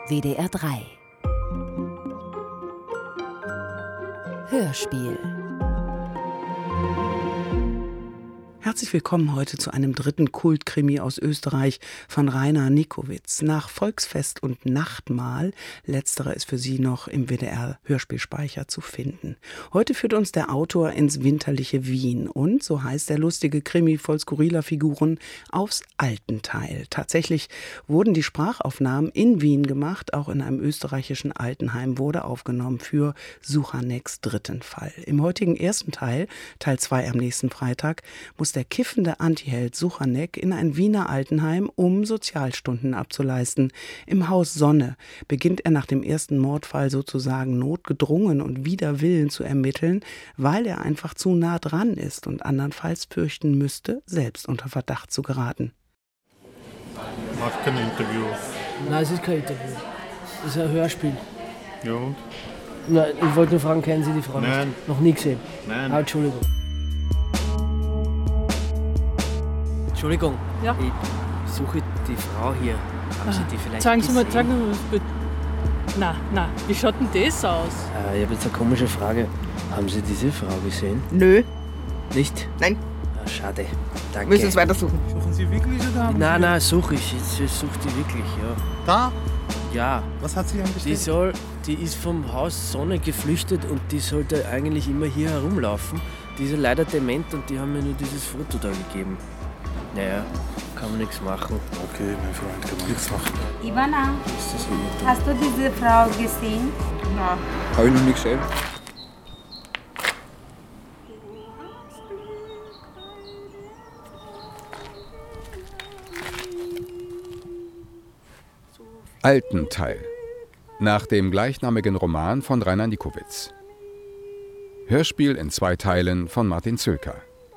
WDR 3 Hörspiel. Herzlich willkommen heute zu einem dritten Kultkrimi aus Österreich von Rainer Nikowitz. Nach Volksfest und Nachtmahl, letzterer ist für Sie noch im WDR-Hörspielspeicher zu finden. Heute führt uns der Autor ins winterliche Wien und, so heißt der lustige Krimi voll skurriler Figuren, aufs Altenteil. Tatsächlich wurden die Sprachaufnahmen in Wien gemacht, auch in einem österreichischen Altenheim wurde aufgenommen für Suchaneks dritten Fall. Im heutigen ersten Teil, Teil 2 am nächsten Freitag, muss der kiffende Antiheld Suchanek in ein Wiener Altenheim, um Sozialstunden abzuleisten. Im Haus Sonne beginnt er nach dem ersten Mordfall sozusagen notgedrungen und wider Willen zu ermitteln, weil er einfach zu nah dran ist und andernfalls fürchten müsste, selbst unter Verdacht zu geraten. Mach kein Interview. Nein, es ist kein Interview. Es ist ein Hörspiel. Ja und? Nein, ich wollte nur fragen, kennen Sie die Frau? Nein. Noch nie gesehen? Nein. Entschuldigung. Entschuldigung, Ja. ich suche die Frau hier. Haben Sie die vielleicht Sagen Sie gesehen? mal, was bitte. Na, wie schaut denn das aus? Ich habe jetzt eine komische Frage. Haben Sie diese Frau gesehen? Nö, Nicht? nein, Schade. Danke. müssen es weitersuchen. Suchen Sie wirklich oder haben Nein, suche ich. Ich suche die wirklich, ja. Da? Ja, Was hat sie angestellt? die ist vom Haus Sonne geflüchtet und die sollte eigentlich immer hier herumlaufen. Die ist ja leider dement und die haben mir nur dieses Foto da gegeben. Naja, kann man nichts machen. Okay, mein Freund, kann man nichts machen. Ivana, Ist das hier? hast du diese Frau gesehen? Na, Habe ich noch nie gesehen. Altenteil. Nach dem gleichnamigen Roman von Rainer Nikowitz. Hörspiel in 2 Teilen von Martin Zülker.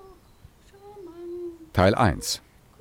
Teil 1.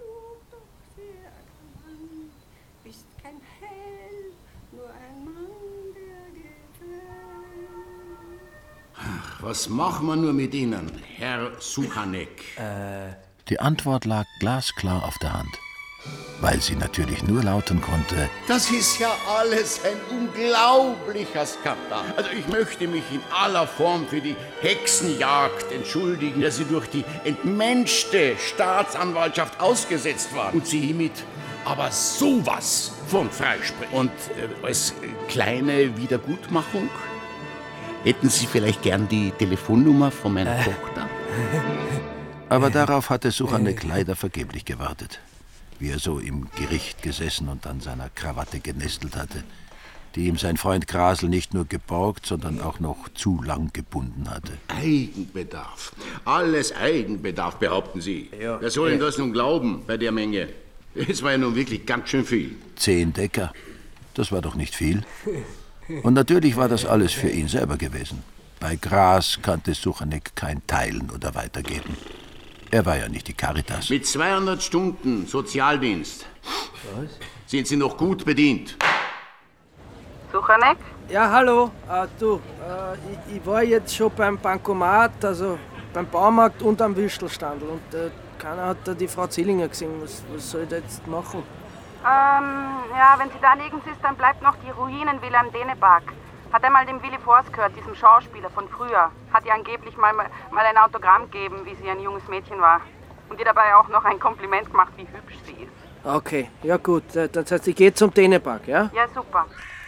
Was machen wir nur mit Ihnen, Herr Suchanek? Die Antwort lag glasklar auf der Hand, weil sie natürlich nur lauten konnte: Das ist ja alles ein unglaublicher Skandal. Also ich möchte mich in aller Form für die Hexenjagd entschuldigen, der Sie durch die entmenschte Staatsanwaltschaft ausgesetzt waren und Sie hiermit aber sowas von freisprechen. Und als kleine Wiedergutmachung hätten Sie vielleicht gern die Telefonnummer von meiner Tochter? Aber darauf hatte Suchanek leider vergeblich gewartet. Wie er so im Gericht gesessen und an seiner Krawatte genestelt hatte, die ihm sein Freund Grasl nicht nur geborgt, sondern auch noch zu lang gebunden hatte. Eigenbedarf. Alles Eigenbedarf, behaupten Sie. Ja. Wer soll denn das nun glauben bei der Menge? Es war ja nun wirklich ganz schön viel. 10 Decker, das war doch nicht viel. Und natürlich war das alles für ihn selber gewesen. Bei Gras kannte Suchanek kein Teilen oder Weitergeben. Er war ja nicht die Caritas. Mit 200 Stunden Sozialdienst sind Sie noch gut bedient. Suchanek? Ja, hallo. Ich war jetzt schon beim Bankomat, also beim Baumarkt und am Würstelstandl. Und keiner hat da die Frau Zillinger gesehen. Was soll ich da jetzt machen? Ja, wenn sie da nirgends ist, dann bleibt noch die Ruinenvilla im Dänemark. Hat einmal dem Willi Forst gehört, diesem Schauspieler von früher. Hat ihr angeblich mal ein Autogramm gegeben, wie sie ein junges Mädchen war. Und ihr dabei auch noch ein Kompliment gemacht, wie hübsch sie ist. Okay, ja gut. Das heißt, ich gehe zum Dänemark, ja? Ja, super.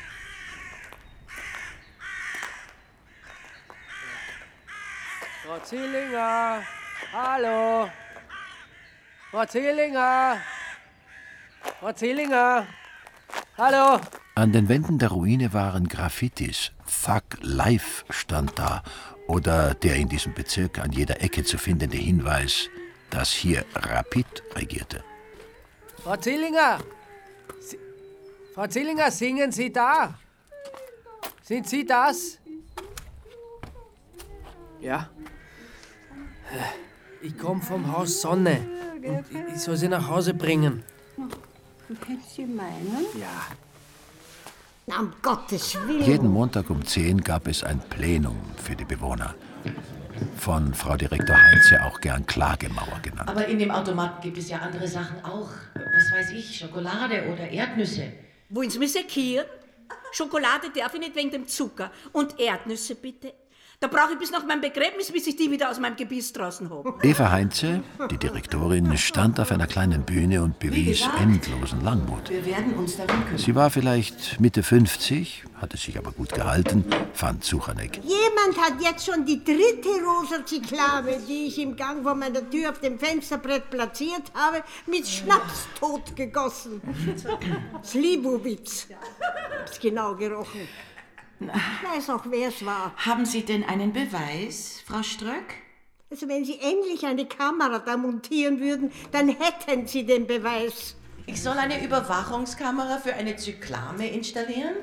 Frau Zillinger, hallo. Frau Zillinger. Frau Zillinger, hallo. An den Wänden der Ruine waren Graffitis. Thug Life stand da. Oder der in diesem Bezirk an jeder Ecke zu findende Hinweis, dass hier Rapid regierte. Frau Zillinger! Frau Zillinger, singen Sie da? Sind Sie das? Ja? Ich komme vom Haus Sonne und ich soll Sie nach Hause bringen. Du kennst sie meinen? Ja. Na, um Gottes Willen. Jeden Montag um 10 gab es ein Plenum für die Bewohner. Von Frau Direktor Heinze auch gern Klagemauer genannt. Aber in dem Automaten gibt es ja andere Sachen auch. Was weiß ich, Schokolade oder Erdnüsse. wollen Sie mich sekieren? Schokolade darf ich nicht wegen dem Zucker. Und Erdnüsse bitte. Da brauche ich bis nach meinem Begräbnis, bis ich die wieder aus meinem Gebiss draußen habe. Eva Heinze, die Direktorin, stand auf einer kleinen Bühne und bewies endlosen Langmut. Wir werden uns darum kümmern. Sie war vielleicht Mitte 50, hatte sich aber gut gehalten, fand Suchanek. Jemand hat jetzt schon die 3. rosa Zyklame, die ich im Gang vor meiner Tür auf dem Fensterbrett platziert habe, mit Schnaps totgegossen. Slibowitz. Hab's genau gerochen. Ich weiß auch, wer es war. Haben Sie denn einen Beweis, Frau Ströck? Also wenn Sie endlich eine Kamera da montieren würden, dann hätten Sie den Beweis. Ich soll eine Überwachungskamera für eine Zyklame installieren?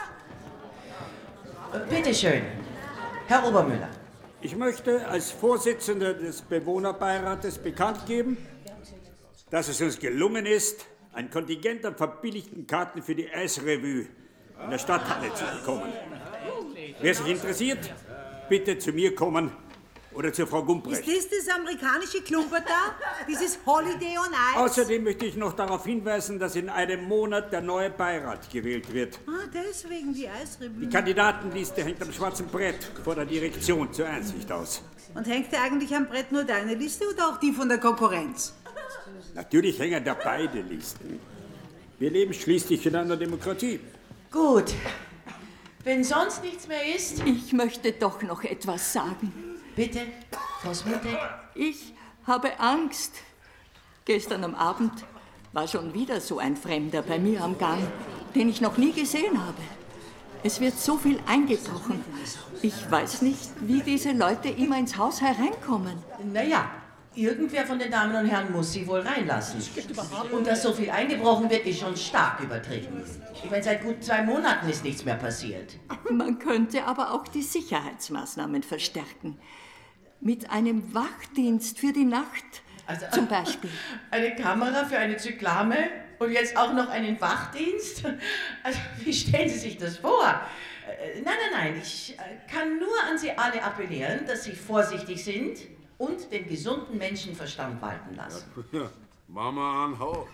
Bitte schön, Herr Obermüller. Ich möchte als Vorsitzender des Bewohnerbeirates bekannt geben, dass es uns gelungen ist, ein Kontingent an verbilligten Karten für die Eisrevue in der Stadthalle zu bekommen. Wer sich interessiert, bitte zu mir kommen oder zu Frau Gumprecht. Ist das amerikanische Klumper da? Dieses Holiday on Ice? Außerdem möchte ich noch darauf hinweisen, dass in einem Monat der neue Beirat gewählt wird. Ah, deswegen die Eisrevue. Die Kandidatenliste hängt am schwarzen Brett vor der Direktion zur Einsicht aus. Und hängt eigentlich am Brett nur deine Liste oder auch die von der Konkurrenz? Natürlich hängen da beide Listen. Wir leben schließlich in einer Demokratie. Gut. Wenn sonst nichts mehr ist... Ich möchte doch noch etwas sagen. Bitte, Frau Smutek. Ich habe Angst. Gestern am Abend war schon wieder so ein Fremder bei mir am Gang, den ich noch nie gesehen habe. Es wird so viel eingebrochen. Ich weiß nicht, wie diese Leute immer ins Haus hereinkommen. Naja, irgendwer von den Damen und Herren muss sie wohl reinlassen. Und dass so viel eingebrochen wird, ist schon stark übertrieben. Ich meine, seit gut 2 Monaten ist nichts mehr passiert. Man könnte aber auch die Sicherheitsmaßnahmen verstärken. Mit einem Wachdienst für die Nacht zum Beispiel. Eine Kamera für eine Zyklame und jetzt auch noch einen Wachdienst? Also, wie stellen Sie sich das vor? Nein, ich kann nur an Sie alle appellieren, dass Sie vorsichtig sind und den gesunden Menschenverstand walten lassen. Mama an hoch.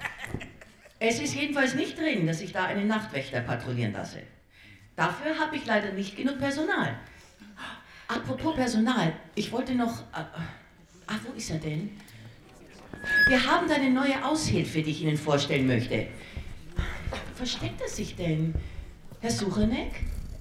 Es ist jedenfalls nicht drin, dass ich da einen Nachtwächter patrouillieren lasse. Dafür habe ich leider nicht genug Personal. Apropos Personal, ich wollte noch... wo ist er denn? Wir haben da eine neue Aushilfe, die ich Ihnen vorstellen möchte. Wo versteckt er sich denn? Herr Suchanek?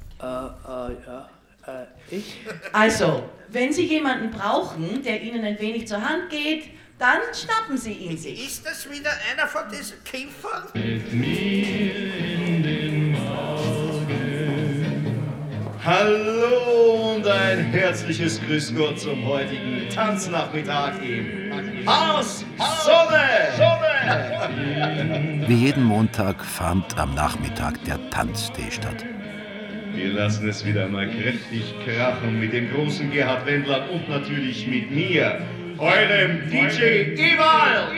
Ich? Also, wenn Sie jemanden brauchen, der Ihnen ein wenig zur Hand geht, dann schnappen Sie ihn sich. Ist das wieder einer von diesen Kämpfern? Mit mir in den Morgen. Hallo und ein herzliches Grüß Gott zum heutigen Tanznachmittag im Haus Sonne! Wie jeden Montag fand am Nachmittag der Tanztee statt. Wir lassen es wieder mal kräftig krachen mit dem großen Gerhard Wendland und natürlich mit mir, eurem DJ Ewald!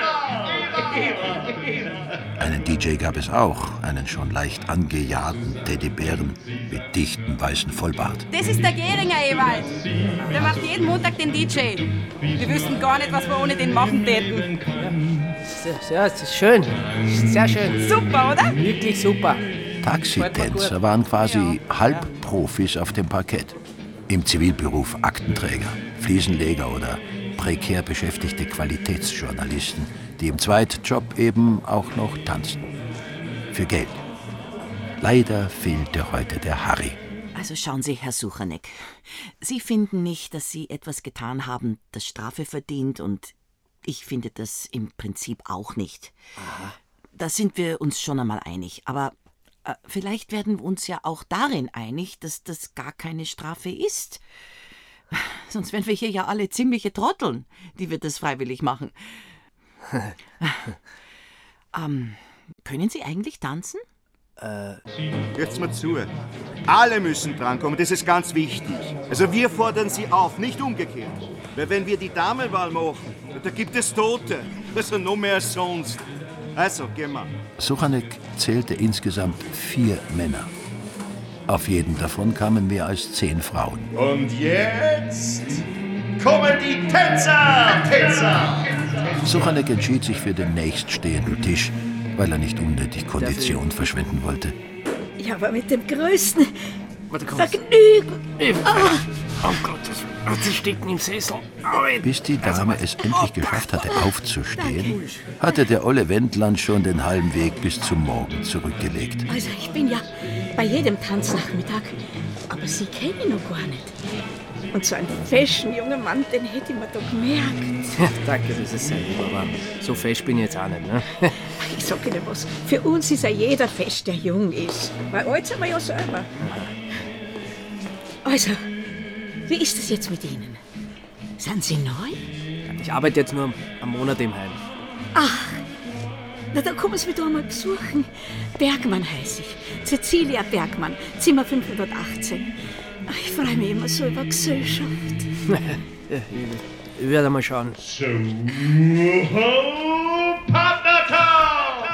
Einen DJ gab es auch, einen schon leicht angejahrten Teddybären mit dichtem weißen Vollbart. Das ist der Geringer Ewald. Der macht jeden Montag den DJ. Wir wüssten gar nicht, was wir ohne den machen täten. Ja, es ist schön. Sehr schön. Super, oder? Wirklich super. Taxitänzer waren quasi Halbprofis auf dem Parkett. Im Zivilberuf Aktenträger, Fliesenleger oder prekär beschäftigte Qualitätsjournalisten, die im Zweitjob eben auch noch tanzen. Für Geld. Leider fehlte heute der Harry. Also schauen Sie, Herr Suchanek, Sie finden nicht, dass Sie etwas getan haben, das Strafe verdient, und ich finde das im Prinzip auch nicht. Aha. Da sind wir uns schon einmal einig, aber vielleicht werden wir uns ja auch darin einig, dass das gar keine Strafe ist. Sonst wären wir hier ja alle ziemliche Trotteln, die wir das freiwillig machen. Können Sie eigentlich tanzen? Hört's mir zu. Alle müssen drankommen, das ist ganz wichtig. Also wir fordern Sie auf, nicht umgekehrt. Weil wenn wir die Damenwahl machen, da gibt es Tote. Also noch mehr als sonst. Also, geh mal. Suchanek zählte insgesamt 4 Männer. Auf jeden davon kamen mehr als 10 Frauen. Und jetzt kommen die Tänzer! Suchanek entschied sich für den nächststehenden Tisch, weil er nicht unnötig Kondition verschwenden wollte. Ja, aber mit dem größten Vergnügen. Oh Gott, sie stecken im Sessel. Bis die Dame es endlich geschafft hatte, aufzustehen, hatte der olle Wendland schon den halben Weg bis zum Morgen zurückgelegt. Also, ich bin ja bei jedem Tanznachmittag, aber Sie kenne ich noch gar nicht. Und so einen feschen jungen Mann, den hätte ich mir doch gemerkt. Ja, danke, das ist sehr lieb, aber so fesch bin ich jetzt auch nicht, ne? Ich sag Ihnen was, für uns ist ja jeder fesch, der jung ist. Weil alt sind wir ja selber. Also, wie ist es jetzt mit Ihnen? Sind Sie neu? Ich arbeite jetzt nur einen Monat im Heim. Ach, na dann kommen Sie mich doch einmal besuchen. Bergmann heiße ich. Cecilia Bergmann, Zimmer 518. Ich freue mich immer so über Gesellschaft. Ich werde mal schauen. So, Partnertag!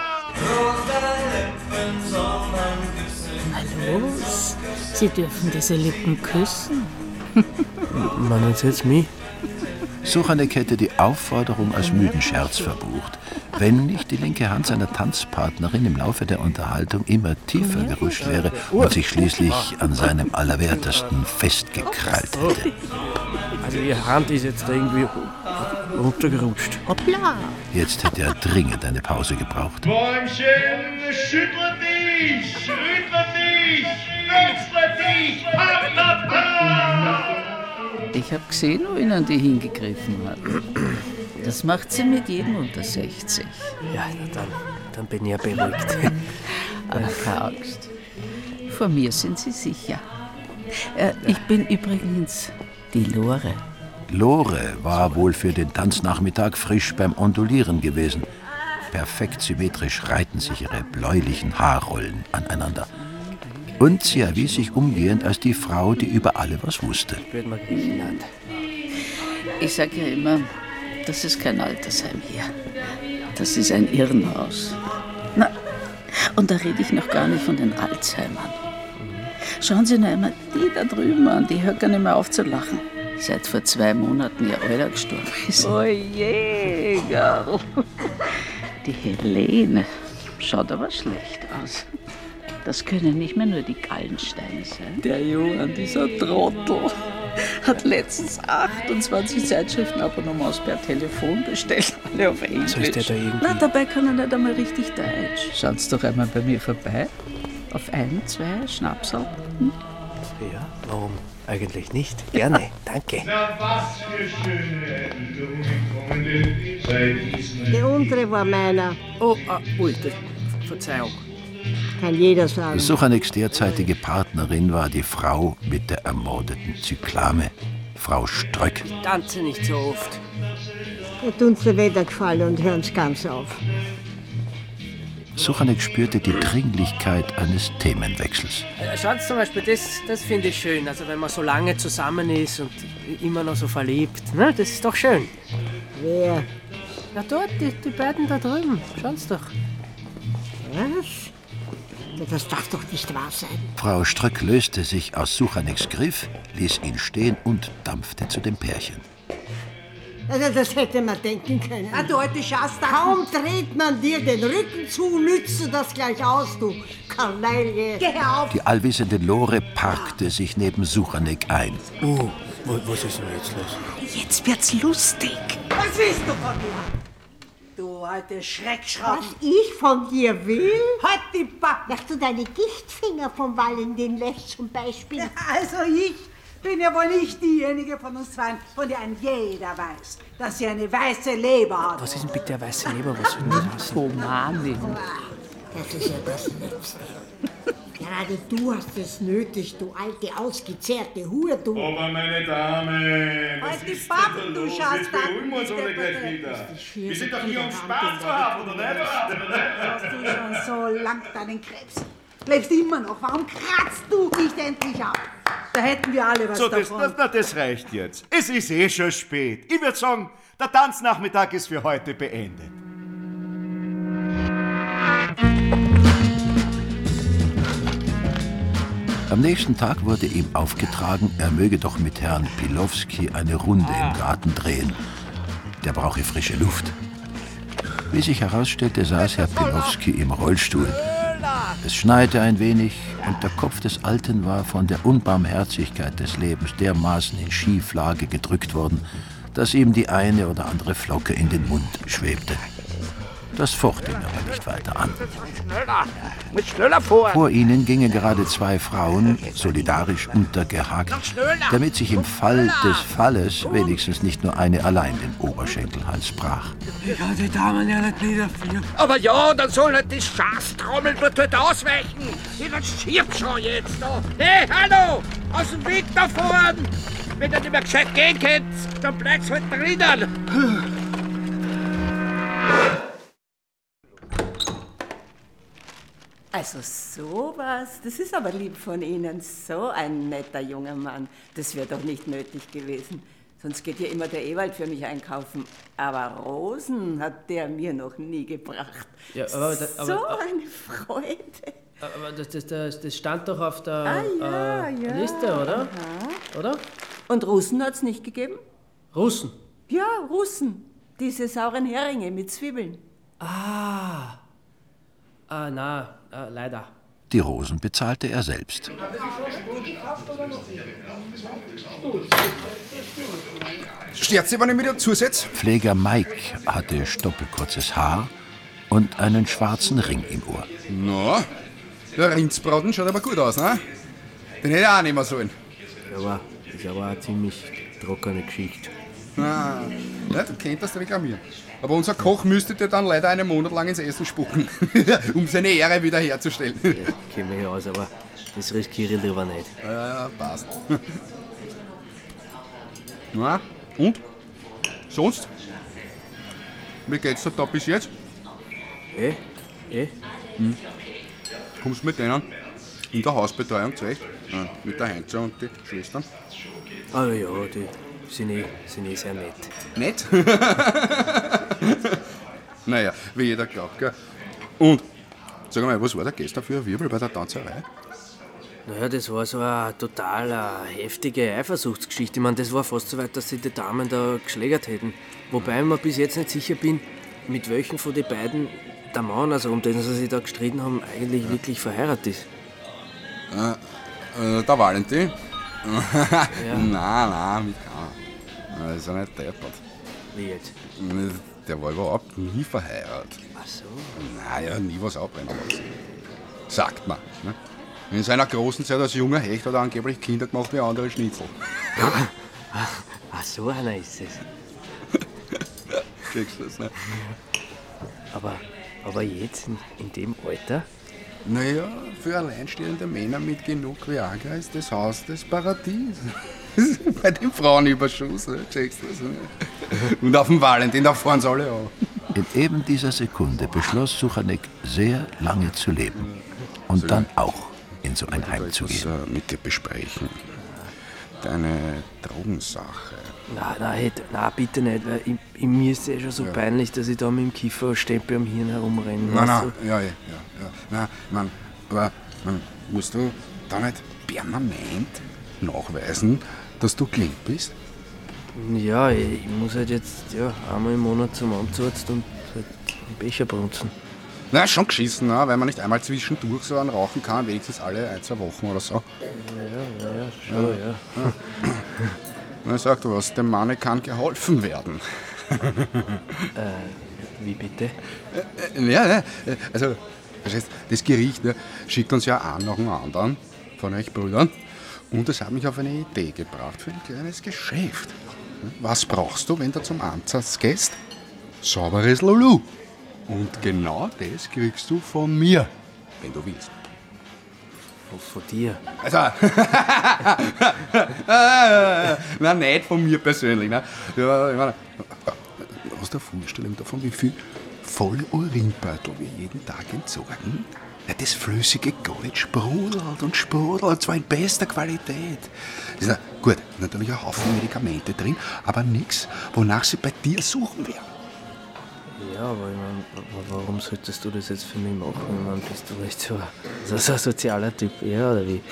Hallo, Sie dürfen diese Lippen küssen. Man jetzt mich? Suchanek hätte die Aufforderung als müden Scherz verbucht, wenn nicht die linke Hand seiner Tanzpartnerin im Laufe der Unterhaltung immer tiefer gerutscht wäre und sich schließlich an seinem Allerwertesten festgekrallt hätte. Also Ihre Hand ist jetzt da irgendwie runtergerutscht. Hoppla! Jetzt hätte er dringend eine Pause gebraucht. Bäumchen, schüttle dich, rüttle dich, wechsle dich, Partnertag! Ich habe gesehen, wo Ihnen die hingegriffen hat. Das macht sie mit jedem unter 60. Ja, dann bin ich ja beruhigt. Aber keine Angst. Vor mir sind Sie sicher. Ich bin übrigens die Lore. Lore war wohl für den Tanznachmittag frisch beim Ondulieren gewesen. Perfekt symmetrisch reihten sich ihre bläulichen Haarrollen aneinander. Und sie erwies sich umgehend als die Frau, die über alle was wusste. Ich sage ja immer, das ist kein Altersheim hier. Das ist ein Irrenhaus. Na, und da rede ich noch gar nicht von den Alzheimern. Schauen Sie nur einmal die da drüben an, die hört gar nicht mehr auf zu lachen. Seit vor 2 Monaten ihr Euler gestorben ist. Oh je, Girl. Die Helene schaut aber schlecht aus. Das können nicht mehr nur die Gallensteine sein. Der Johann, dieser Trottel, hat letztens 28 Zeitschriftenabonnements per Telefon bestellt. Alle auf Englisch. So ist der da irgendwie? Na, dabei kann er nicht einmal richtig Deutsch. Schauen Sie doch einmal bei mir vorbei. Auf 1, 2 Schnapsal. Ja, warum eigentlich nicht? Gerne, danke. Na, was für schöne Erinnerungen seit diesen... Der untere war meiner. Oh, ui, Verzeihung. Kann jeder sagen. Suchaneks derzeitige Partnerin war die Frau mit der ermordeten Zyklame, Frau Ströck. Ich tanze nicht so oft. Mir tun's der Wetter gefallen und hören's ganz auf. Suchanek spürte die Dringlichkeit eines Themenwechsels. Schaut zum Beispiel, das finde ich schön. Also wenn man so lange zusammen ist und immer noch so verliebt. Ne? Das ist doch schön. Wer? Na dort, die beiden da drüben. Schaut's doch. Was? Das darf doch nicht wahr sein. Frau Ströck löste sich aus Suchaneks Griff, ließ ihn stehen und dampfte zu dem Pärchen. Also das hätte man denken können. Ah, du alte Schasta. Kaum dreht man dir den Rücken zu, nützt du das gleich aus, du Kanaille. Geh auf. Die allwissende Lore parkte sich neben Suchanek ein. Was ist denn jetzt los? Jetzt wird's lustig. Was willst du von mir? Du alte Schreckschraube. Was ich von dir will? Halt die Backen. Dass du deine Gichtfinger vom Valentin lässt zum Beispiel. Also ich bin ja wohl nicht diejenige von uns zwei, von der ein jeder weiß, dass sie eine weiße Leber hat. Was ist denn bitte eine weiße Leber? Was will das heißen? Romanik. Das ist ja das Letzte. Gerade du hast es nötig, du alte, ausgezehrte Hure, du. Aber meine Damen, was Halt die ist Backen, denn da du los? Schatz, Jetzt beruhigen wir uns alle gleich wieder. Wir sind doch hier, um Spaß zu haben, oder nicht? Hast du schon so lang deinen Krebs? Lebst immer noch. Warum kratzt du nicht endlich ab? Da hätten wir alle was So, davon. das reicht jetzt. Es ist eh schon spät. Ich würde sagen, der Tanznachmittag ist für heute beendet. Am nächsten Tag wurde ihm aufgetragen, er möge doch mit Herrn Pilowski eine Runde im Garten drehen. Der brauche frische Luft. Wie sich herausstellte, saß Herr Pilowski im Rollstuhl, Es schneite ein wenig und der Kopf des Alten war von der Unbarmherzigkeit des Lebens dermaßen in Schieflage gedrückt worden, dass ihm die eine oder andere Flocke in den Mund schwebte. Das focht ihn aber nicht weiter an. Muss schneller vor. Vor ihnen gingen gerade 2 Frauen, solidarisch untergehakt, damit sich im Fall des Falles wenigstens nicht nur eine allein den Oberschenkelhals brach. Ich kann die Damen ja nicht niederführen. Aber ja, dann soll halt die Schafstrommel dort ausweichen. Jetzt stirbt schon jetzt noch. Hey, hallo! Aus dem Weg da vorn! Wenn ihr nicht mehr gescheit gehen könnt, dann bleibt's halt drinnen. Also sowas, das ist aber lieb von Ihnen. So ein netter junger Mann. Das wäre doch nicht nötig gewesen. Sonst geht ja immer der Ewald für mich einkaufen. Aber Rosen hat der mir noch nie gebracht. Ja, so eine Freude. Aber das stand doch auf der Liste, oder? Aha. Oder? Und Russen hat's nicht gegeben? Russen? Ja, Russen. Diese sauren Heringe mit Zwiebeln. Leider. Die Rosen bezahlte er selbst. Stört Sie, wenn ich mir da zusetze? Pfleger Mike hatte stoppelkurzes Haar und einen schwarzen Ring im Ohr. Na, der Rindsbraten schaut aber gut aus, ne? Den hätte ich auch nehmen sollen. Aber das ist aber eine ziemlich trockene Geschichte. Ja, du könntest das reklamieren. Aber unser Koch müsste dir dann leider einen Monat lang ins Essen spucken, um seine Ehre wiederherzustellen. Ja, käme ich aus, aber das riskiere ich lieber nicht. Ja, passt. Na, und? Sonst? Wie geht's dir da bis jetzt? Kommst du mit denen in der Hausbetreuung zurecht? Ja, mit der Heinzer und die Schwestern? Ah ja, die sind eh sehr nett. Nett? Naja, wie jeder glaubt, gell? Und, sag mal, was war da gestern für ein Wirbel bei der Tanzerei? Naja, das war so eine total heftige Eifersuchtsgeschichte. Ich meine, das war fast so weit, dass sich die Damen da geschlägert hätten. Wobei ich mir bis jetzt nicht sicher bin, mit welchen von den beiden der Mann, also um den sie sich da gestritten haben, eigentlich wirklich verheiratet ist. Der Valentin? Ja. Nein, mit keinem. Er ist ja nicht deppert. Wie jetzt? Der war überhaupt nie verheiratet. Ach so. Naja, nie was abbrennen lassen. Sagt man. Ne? In seiner großen Zeit als junger Hecht hat er angeblich Kinder gemacht wie andere Schnitzel. Ach, so einer ist es. Kriegst du das, ne? Aber jetzt, in dem Alter? Naja, für alleinstehende Männer mit genug Viagra ist das Haus des Paradies. Bei dem Frauenüberschuss, ne? Checkst du das, ne? Und auf dem Valentin, da fahren sie alle an. In eben dieser Sekunde beschloss Suchanek, sehr lange zu leben und dann auch in so ein Heim zu gehen. Mit dir besprechen. Deine Drogensache. Nein, bitte nicht, weil mir ist es schon so peinlich, dass ich da mit dem Kieferstempel am Hirn herumrenne. Nein, Nein, aber musst du da nicht permanent nachweisen, dass du clean bist? Ja, ich muss halt jetzt einmal im Monat zum Amtsarzt und halt einen Becher brunzen. Na, schon geschissen, ne? Weil man nicht einmal zwischendurch so einen rauchen kann, wenigstens alle 1-2 Wochen oder so. Ja, schon. Na, sag du was, dem Manne kann geholfen werden. Wie bitte? Also, das Gericht, ne, schickt uns ja einen nach dem anderen von euch Brüdern. Und das hat mich auf eine Idee gebracht für ein kleines Geschäft. Was brauchst du, wenn du zum Amtsarzt gehst? Sauberes Lulu. Und genau das kriegst du von mir, wenn du willst. Von dir? Also, nein, nicht von mir persönlich. Ne? Ja, ich meine, hast du eine Vorstellung davon, wie viel volle Urinbeutel wir jeden Tag entsorgen? Ja, das flüssige Gold sprudelt und sprudelt, zwar in bester Qualität. Ist ja, gut, natürlich ein Haufen Medikamente drin, aber nichts, wonach sie bei dir suchen werden. Ja, aber ich meine, warum solltest du das jetzt für mich machen? Ich meine, bist du echt so ein sozialer Typ, ja, oder wie?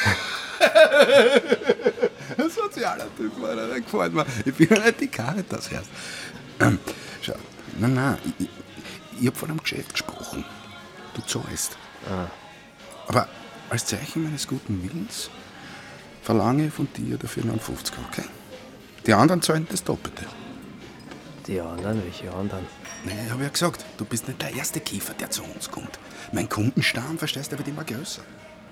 Ein sozialer Typ, Mann, der gefällt mir. Ich bin ja nicht die Caritas erst. Schau, nein, ich hab von einem Geschäft gesprochen. Du zahlst. Aber als Zeichen meines guten Willens verlange ich von dir dafür noch 50, okay? Die anderen zahlen das Doppelte. Die anderen? Welche anderen? Nein, ich habe ja gesagt, du bist nicht der erste Kiefer, der zu uns kommt. Mein Kundenstamm, verstehst du, wird immer größer.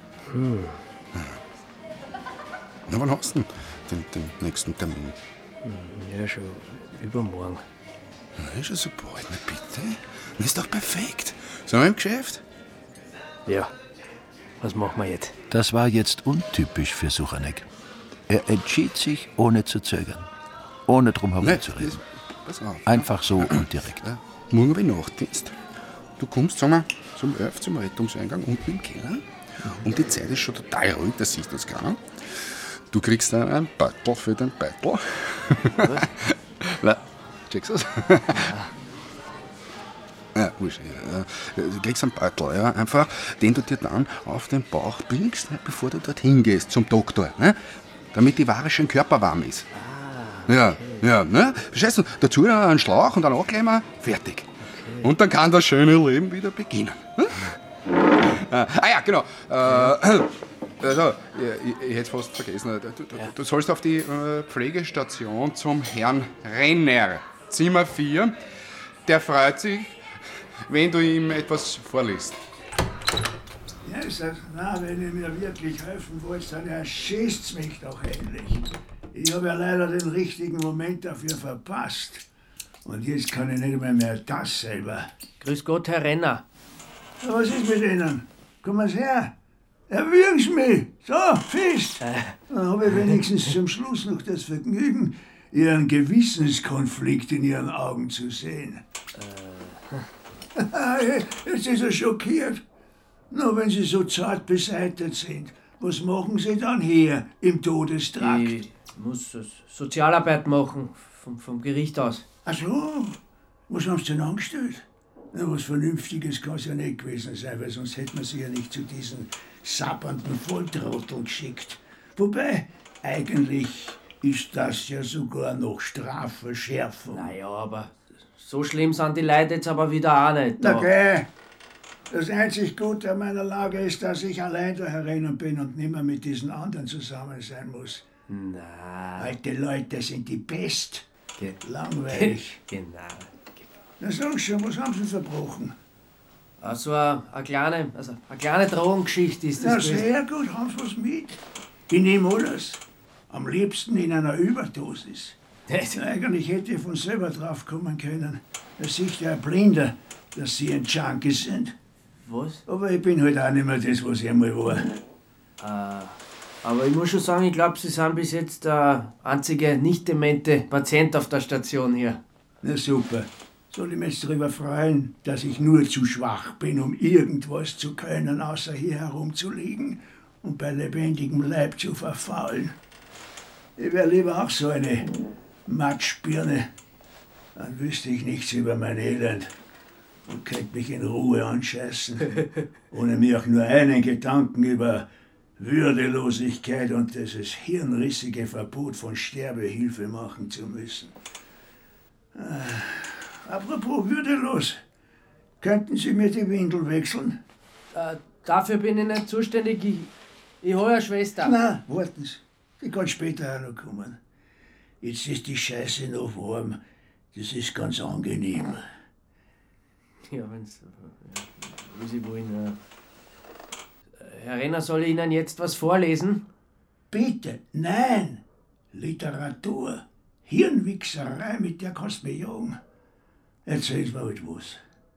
Na, wann hast du denn den nächsten Termin? Ja, schon übermorgen. Na, ist schon so bald, na bitte. Das ist doch perfekt. Sind wir im Geschäft? Ja. Was machen wir jetzt? Das war jetzt untypisch für Suchanek. Er entschied sich, ohne zu zögern. Ohne drum herum zu reden. Pass auf. Einfach so und direkt. Morgen habe ich Nachtdienst. Du kommst, sagen wir, um 11 zum Rettungseingang unten im Keller. Und die Zeit ist schon total ruhig, das siehst du jetzt keiner. Du kriegst dann einen Beutel für den Beutel. Was? Na, checkst du das? Ja, wurscht. Du kriegst einen Beutel, ja, einfach, den du dir dann auf den Bauch bringst, bevor du dorthin gehst zum Doktor, ne? Damit die Ware schön körperwarm ist. Ja, ne? Verstehst du? Dazu einen Schlauch und einen Anklemmer, fertig. Okay. Und dann kann das schöne Leben wieder beginnen. Ne? Ja, genau. Also, ich hätte es fast vergessen. Du sollst auf die Pflegestation zum Herrn Renner, Zimmer 4. Der freut sich, wenn du ihm etwas vorliest. Ja, ist das, na, wenn ihr mir wirklich helfen wollt, dann erschießt's mich doch endlich. Ich habe ja leider den richtigen Moment dafür verpasst. Und jetzt kann ich nicht mehr das selber. Grüß Gott, Herr Renner. Ja, was ist mit Ihnen? Kommen's her. Erwürgen's mich. So, fest. Dann habe ich wenigstens zum Schluss noch das Vergnügen, Ihren Gewissenskonflikt in Ihren Augen zu sehen. Jetzt ist er schockiert. Nur wenn Sie so zart beseitigt sind, was machen Sie dann hier im Todestrakt? Ich muss Sozialarbeit machen, vom Gericht aus. Ach so, was haben Sie denn angestellt? Na, was Vernünftiges kann es ja nicht gewesen sein, weil sonst hätten wir Sie ja nicht zu diesen sappernden Volltrotteln geschickt. Wobei, eigentlich ist das ja sogar noch Strafverschärfung. Naja, aber so schlimm sind die Leute jetzt aber wieder auch nicht. Na geh! Das einzig Gute an meiner Lage ist, dass ich allein da herinnen bin und nimmer mit diesen anderen zusammen sein muss. Na. Alte Leute sind die Pest. Langweilig. Genau. Na sag schon, was haben Sie verbrochen? Also eine kleine Drogengeschichte ist das. Na sehr gut, haben Sie was mit? Ich nehme alles. Am liebsten in einer Überdosis. Eigentlich hätte ich von selber drauf kommen können. Da sieht ja ein Blinder, dass Sie ein Junkie sind. Was? Aber ich bin halt auch nicht mehr das, was ich einmal war. Aber ich muss schon sagen, ich glaube, Sie sind bis jetzt der einzige nicht demente Patient auf der Station hier. Na super. Soll ich mich jetzt darüber freuen, dass ich nur zu schwach bin, um irgendwas zu können, außer hier herumzuliegen und bei lebendigem Leib zu verfaulen? Ich wäre lieber auch so eine Matschbirne. Dann wüsste ich nichts über mein Elend und könnte mich in Ruhe anscheißen, ohne mir auch nur einen Gedanken über Würdelosigkeit und dieses hirnrissige Verbot von Sterbehilfe machen zu müssen. Apropos würdelos, könnten Sie mir die Windel wechseln? Dafür bin ich nicht zuständig. Ich hole eine Schwester. Na, warten Sie. Die kann später auch noch kommen. Jetzt ist die Scheiße noch warm. Das ist ganz angenehm. Ja, wie Sie wollen. Herr Renner, soll ich Ihnen jetzt was vorlesen? Bitte, nein. Literatur. Hirnwichserei, mit der kannst du mich jagen. Erzähl mir halt was.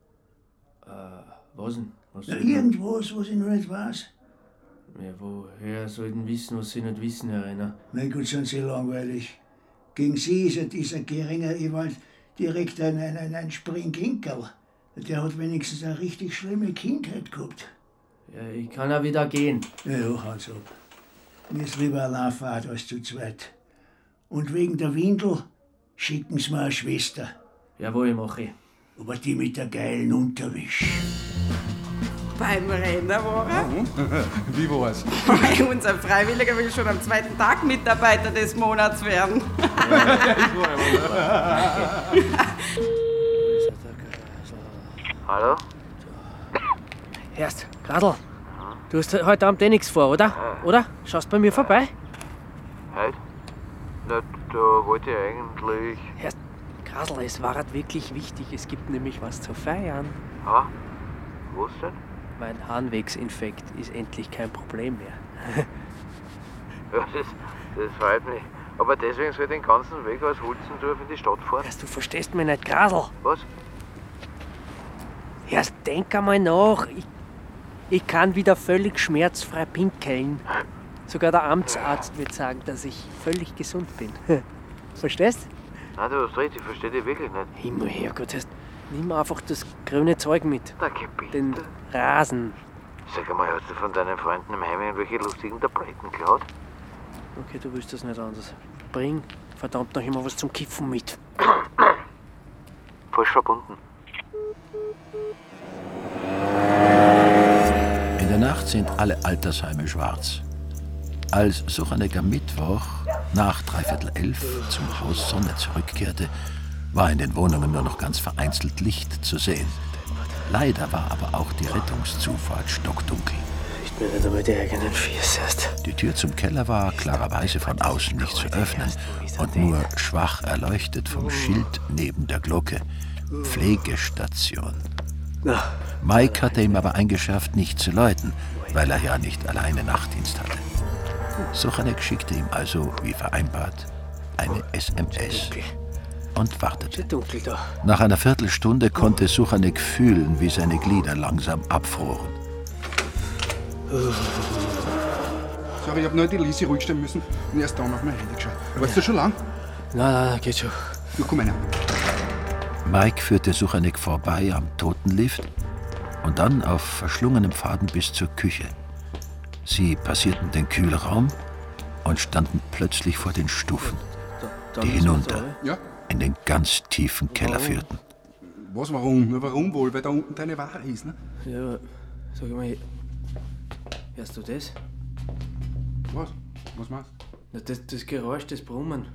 Was denn? Ja, irgendwas, was ich noch nicht weiß. Ja, woher sollten wissen, was Sie nicht wissen, Herr Renner? Mein Gott, sind Sie langweilig. Gegen Sie ist ja dieser Geringer Ewald direkt ein Springginkerl. Der hat wenigstens eine richtig schlimme Kindheit gehabt. Ja, ich kann ja wieder gehen. Ja, Hans ab. Mir ist lieber allein Fahrt als zu zweit. Und wegen der Windel schicken Sie mir eine Schwester. Jawohl, mach ich. Aber die mit der geilen Unterwäsche. Beim Renner war er. Wie war's? Unser Freiwilliger will schon am 2. Tag Mitarbeiter des Monats werden. Hallo? Hörst, Radl, du hast heute Abend eh nichts vor, oder? Oder? Schaust bei mir vorbei? Heute? Na, da wollte ich eigentlich... Hörst, Grasl, es war halt wirklich wichtig. Es gibt nämlich was zu feiern. Ah, was denn? Mein Harnwegsinfekt ist endlich kein Problem mehr. Ja, das freut mich. Aber deswegen soll ich den ganzen Weg aus Hulzendorf in die Stadt fahren. Du verstehst mich nicht, Grasl. Was? Erst denk einmal nach. Ich kann wieder völlig schmerzfrei pinkeln. Sogar der Amtsarzt wird sagen, dass ich völlig gesund bin. Verstehst? Nein, du hast recht, ich verstehe dich wirklich nicht. Himmel, Herrgott, nimm einfach das grüne Zeug mit. Danke, bitte. Den Rasen. Sag einmal, hast du von deinen Freunden im Heim irgendwelche lustigen Tabletten geklaut? Okay, du willst das nicht anders. Bring verdammt noch immer was zum Kiffen mit. Falsch verbunden. In der Nacht sind alle Altersheime schwarz. Als Suchanek am Mittwoch nach 11:15 zum Haus Sonne zurückkehrte, war in den Wohnungen nur noch ganz vereinzelt Licht zu sehen. Leider war aber auch die Rettungszufahrt stockdunkel. Nicht mehr nicht einmal die eigenen Füße erst. Die Tür zum Keller war klarerweise von außen nicht zu öffnen und nur schwach erleuchtet vom Schild neben der Glocke. Pflegestation. Mike hatte ihm aber eingeschärft, nicht zu läuten, weil er ja nicht alleine Nachtdienst hatte. Suchanek schickte ihm also, wie vereinbart, eine SMS und wartete. Nach einer Viertelstunde konnte Suchanek fühlen, wie seine Glieder langsam abfroren. Sorry, ich hab nur die Lisi ruhig stellen müssen und erst dann auf mein Handy geschaut. Warst du schon lang? Nein, geht schon. Ja, komm rein. Mike führte Suchanek vorbei am Totenlift und dann auf verschlungenem Faden bis zur Küche. Sie passierten den Kühlraum und standen plötzlich vor den Stufen, die hinunter in den ganz tiefen Keller führten. Was, warum? Na, warum wohl? Weil da unten deine Ware ist, ne? Ja, sag mal, hörst du das? Was? Was machst du? Das Geräusch, das Brummen.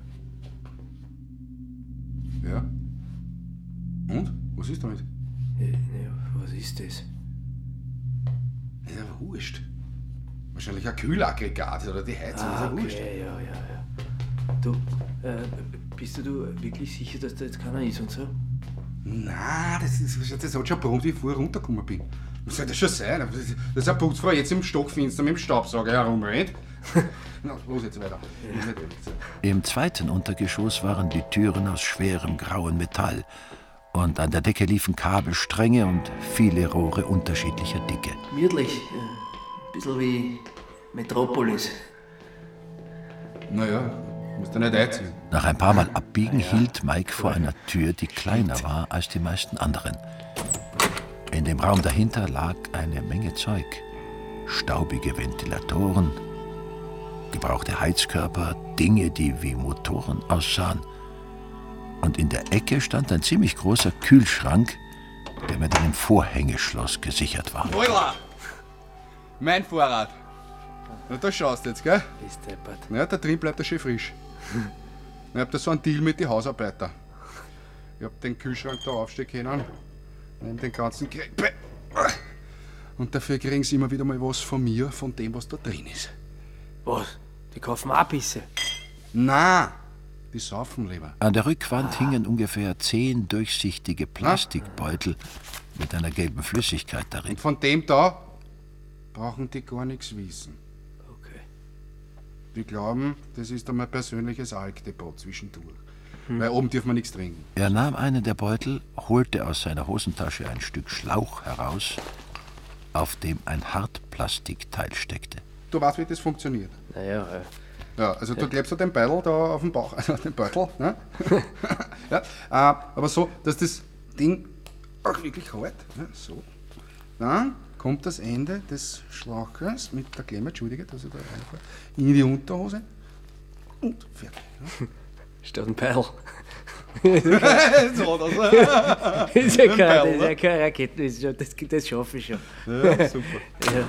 Ja. Und? Was ist damit? Ja, was ist das? Ist ja wurscht. Wahrscheinlich ein Kühlaggregat oder die Heizung, ist ja wurscht. Ja. Du, bist du wirklich sicher, dass da jetzt keiner ist und so? Nein, das hat schon brummt, wie ich vorher runtergekommen bin. Was soll das schon sein? Dass eine Putzfrau jetzt im Stockfinster mit dem Staubsauger herumrennt. Na, los jetzt weiter. Im zweiten Untergeschoss waren die Türen aus schwerem grauen Metall und an der Decke liefen Kabelstränge und viele Rohre unterschiedlicher Dicke. Gemütlich. Ein bisschen wie Metropolis. Naja, musst du nicht einziehen. Nach ein paar Mal abbiegen hielt Mike vor einer Tür, die kleiner war als die meisten anderen. In dem Raum dahinter lag eine Menge Zeug. Staubige Ventilatoren, gebrauchte Heizkörper, Dinge, die wie Motoren aussahen. Und in der Ecke stand ein ziemlich großer Kühlschrank, der mit einem Vorhängeschloss gesichert war. Voila! Mein Vorrat. Na, da schaust du jetzt, gell? Ist deppert. Ja, da drin bleibt er schön frisch. Ich hab da so einen Deal mit den Hausarbeiter. Ich hab den Kühlschrank da aufstehen können, neben den ganzen Krippe. Und dafür kriegen sie immer wieder mal was von mir, von dem, was da drin ist. Was? Die kaufen Abisse? Nein, die saufen lieber. An der Rückwand hingen ungefähr 10 durchsichtige Plastikbeutel mit einer gelben Flüssigkeit darin. Und von dem da brauchen die gar nichts wissen. Okay. Die glauben, das ist einmal persönliches Alkdepot zwischendurch. Weil oben dürfen wir nichts trinken. Er nahm einen der Beutel, holte aus seiner Hosentasche ein Stück Schlauch heraus, auf dem ein Hartplastikteil steckte. Du weißt, wie das funktioniert? Naja, ja, also du klebst den Beutel da auf den Bauch, also den Beutel, ne? Ja, aber so, dass das Ding auch wirklich hält, ne? So. Dann kommt das Ende des Schlauches mit der Klemme, entschuldige, dass ich da reinfahre, in die Unterhose und fertig. Ne? Statt ein Peil. So, das ist ja keine Raketen, das schaffe ich schon. Ja, super. Ja.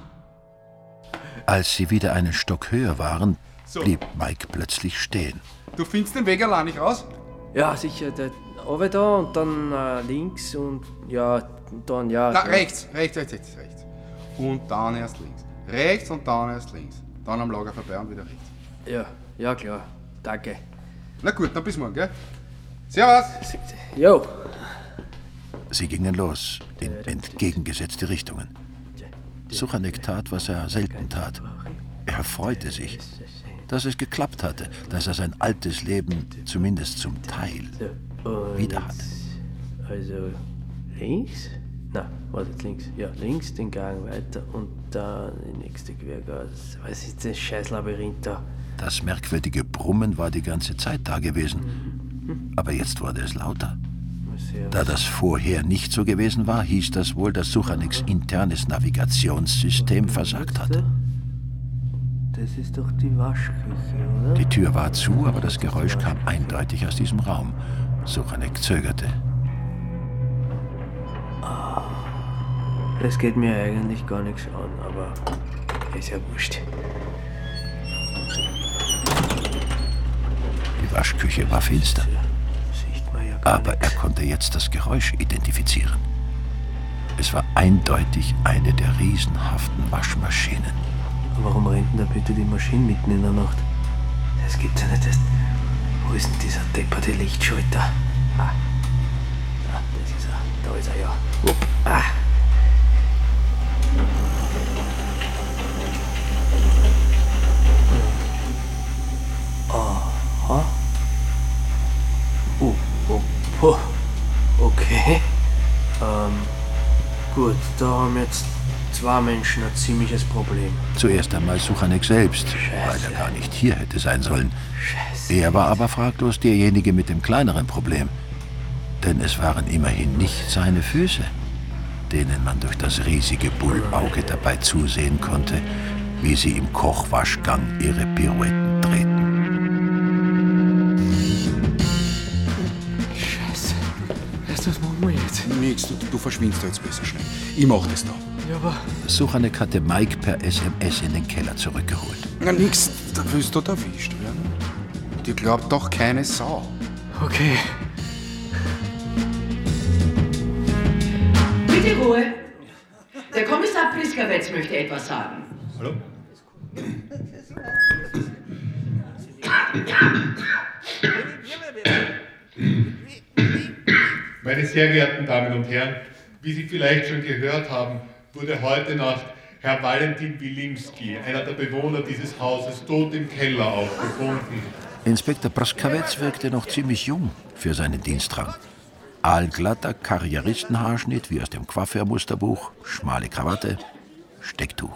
Als sie wieder einen Stock höher waren, blieb Mike plötzlich stehen. Du findest den Weg allein nicht raus? Ja, sicher. Der Owe da und dann links und ja, dann, ja. Na, rechts. Und dann erst links. Rechts und dann erst links. Dann am Lager vorbei und wieder rechts. Ja, klar. Danke. Na gut, dann bis morgen, gell? Servus! Jo. Sie gingen los, in entgegengesetzte Richtungen. Suchanek tat, was er selten tat. Er freute sich, dass es geklappt hatte, dass er sein altes Leben zumindest zum Teil wieder hatte. Also links? Na, wartet, links. Ja, links den Gang weiter und dann die nächste Quergasse. Was ist das Scheißlabyrinth da? Das merkwürdige Brummen war die ganze Zeit da gewesen. Aber jetzt wurde es lauter. Da das vorher nicht so gewesen war, hieß das wohl, dass Suchaneks internes Navigationssystem versagt hatte. Das ist doch die Waschküche, oder? Die Tür war zu, aber das Geräusch kam eindeutig aus diesem Raum. Suchanek zögerte. Das geht mir eigentlich gar nichts an, aber ist ja wurscht. Die Waschküche war finster. Aber er konnte jetzt das Geräusch identifizieren. Es war eindeutig eine der riesenhaften Waschmaschinen. Warum rennt denn da bitte die Maschine mitten in der Nacht? Das gibt's ja nicht. Wo ist denn dieser depperte Lichtschalter? Das ist er. Da ist er ja. Aha. Okay. Gut, da haben jetzt zwei Menschen ein ziemliches Problem. Zuerst einmal Suchanek selbst, weil er gar nicht hier hätte sein sollen. Er war aber fraglos derjenige mit dem kleineren Problem. Denn es waren immerhin nicht seine Füße, denen man durch das riesige Bullauge dabei zusehen konnte, wie sie im Kochwaschgang ihre Pirouetten drehten. Was machen wir jetzt? Nix, du verschwindest da jetzt besser schnell. Ich mach das da. Ja, aber... Suchanek hatte Mike per SMS in den Keller zurückgeholt. Na nix, da willst du dort erwischt werden. Die glaubt doch keine Sau. Okay. Bitte Ruhe. Der Kommissar Pliskawetz möchte etwas sagen. Hallo? Meine sehr geehrten Damen und Herren, wie Sie vielleicht schon gehört haben, wurde heute Nacht Herr Valentin Wilimski, einer der Bewohner dieses Hauses, tot im Keller aufgefunden. Inspektor Praskawetz wirkte noch ziemlich jung für seinen Dienstrang. Aalglatter Karrieristenhaarschnitt wie aus dem Coiffeurmusterbuch, schmale Krawatte, Stecktuch.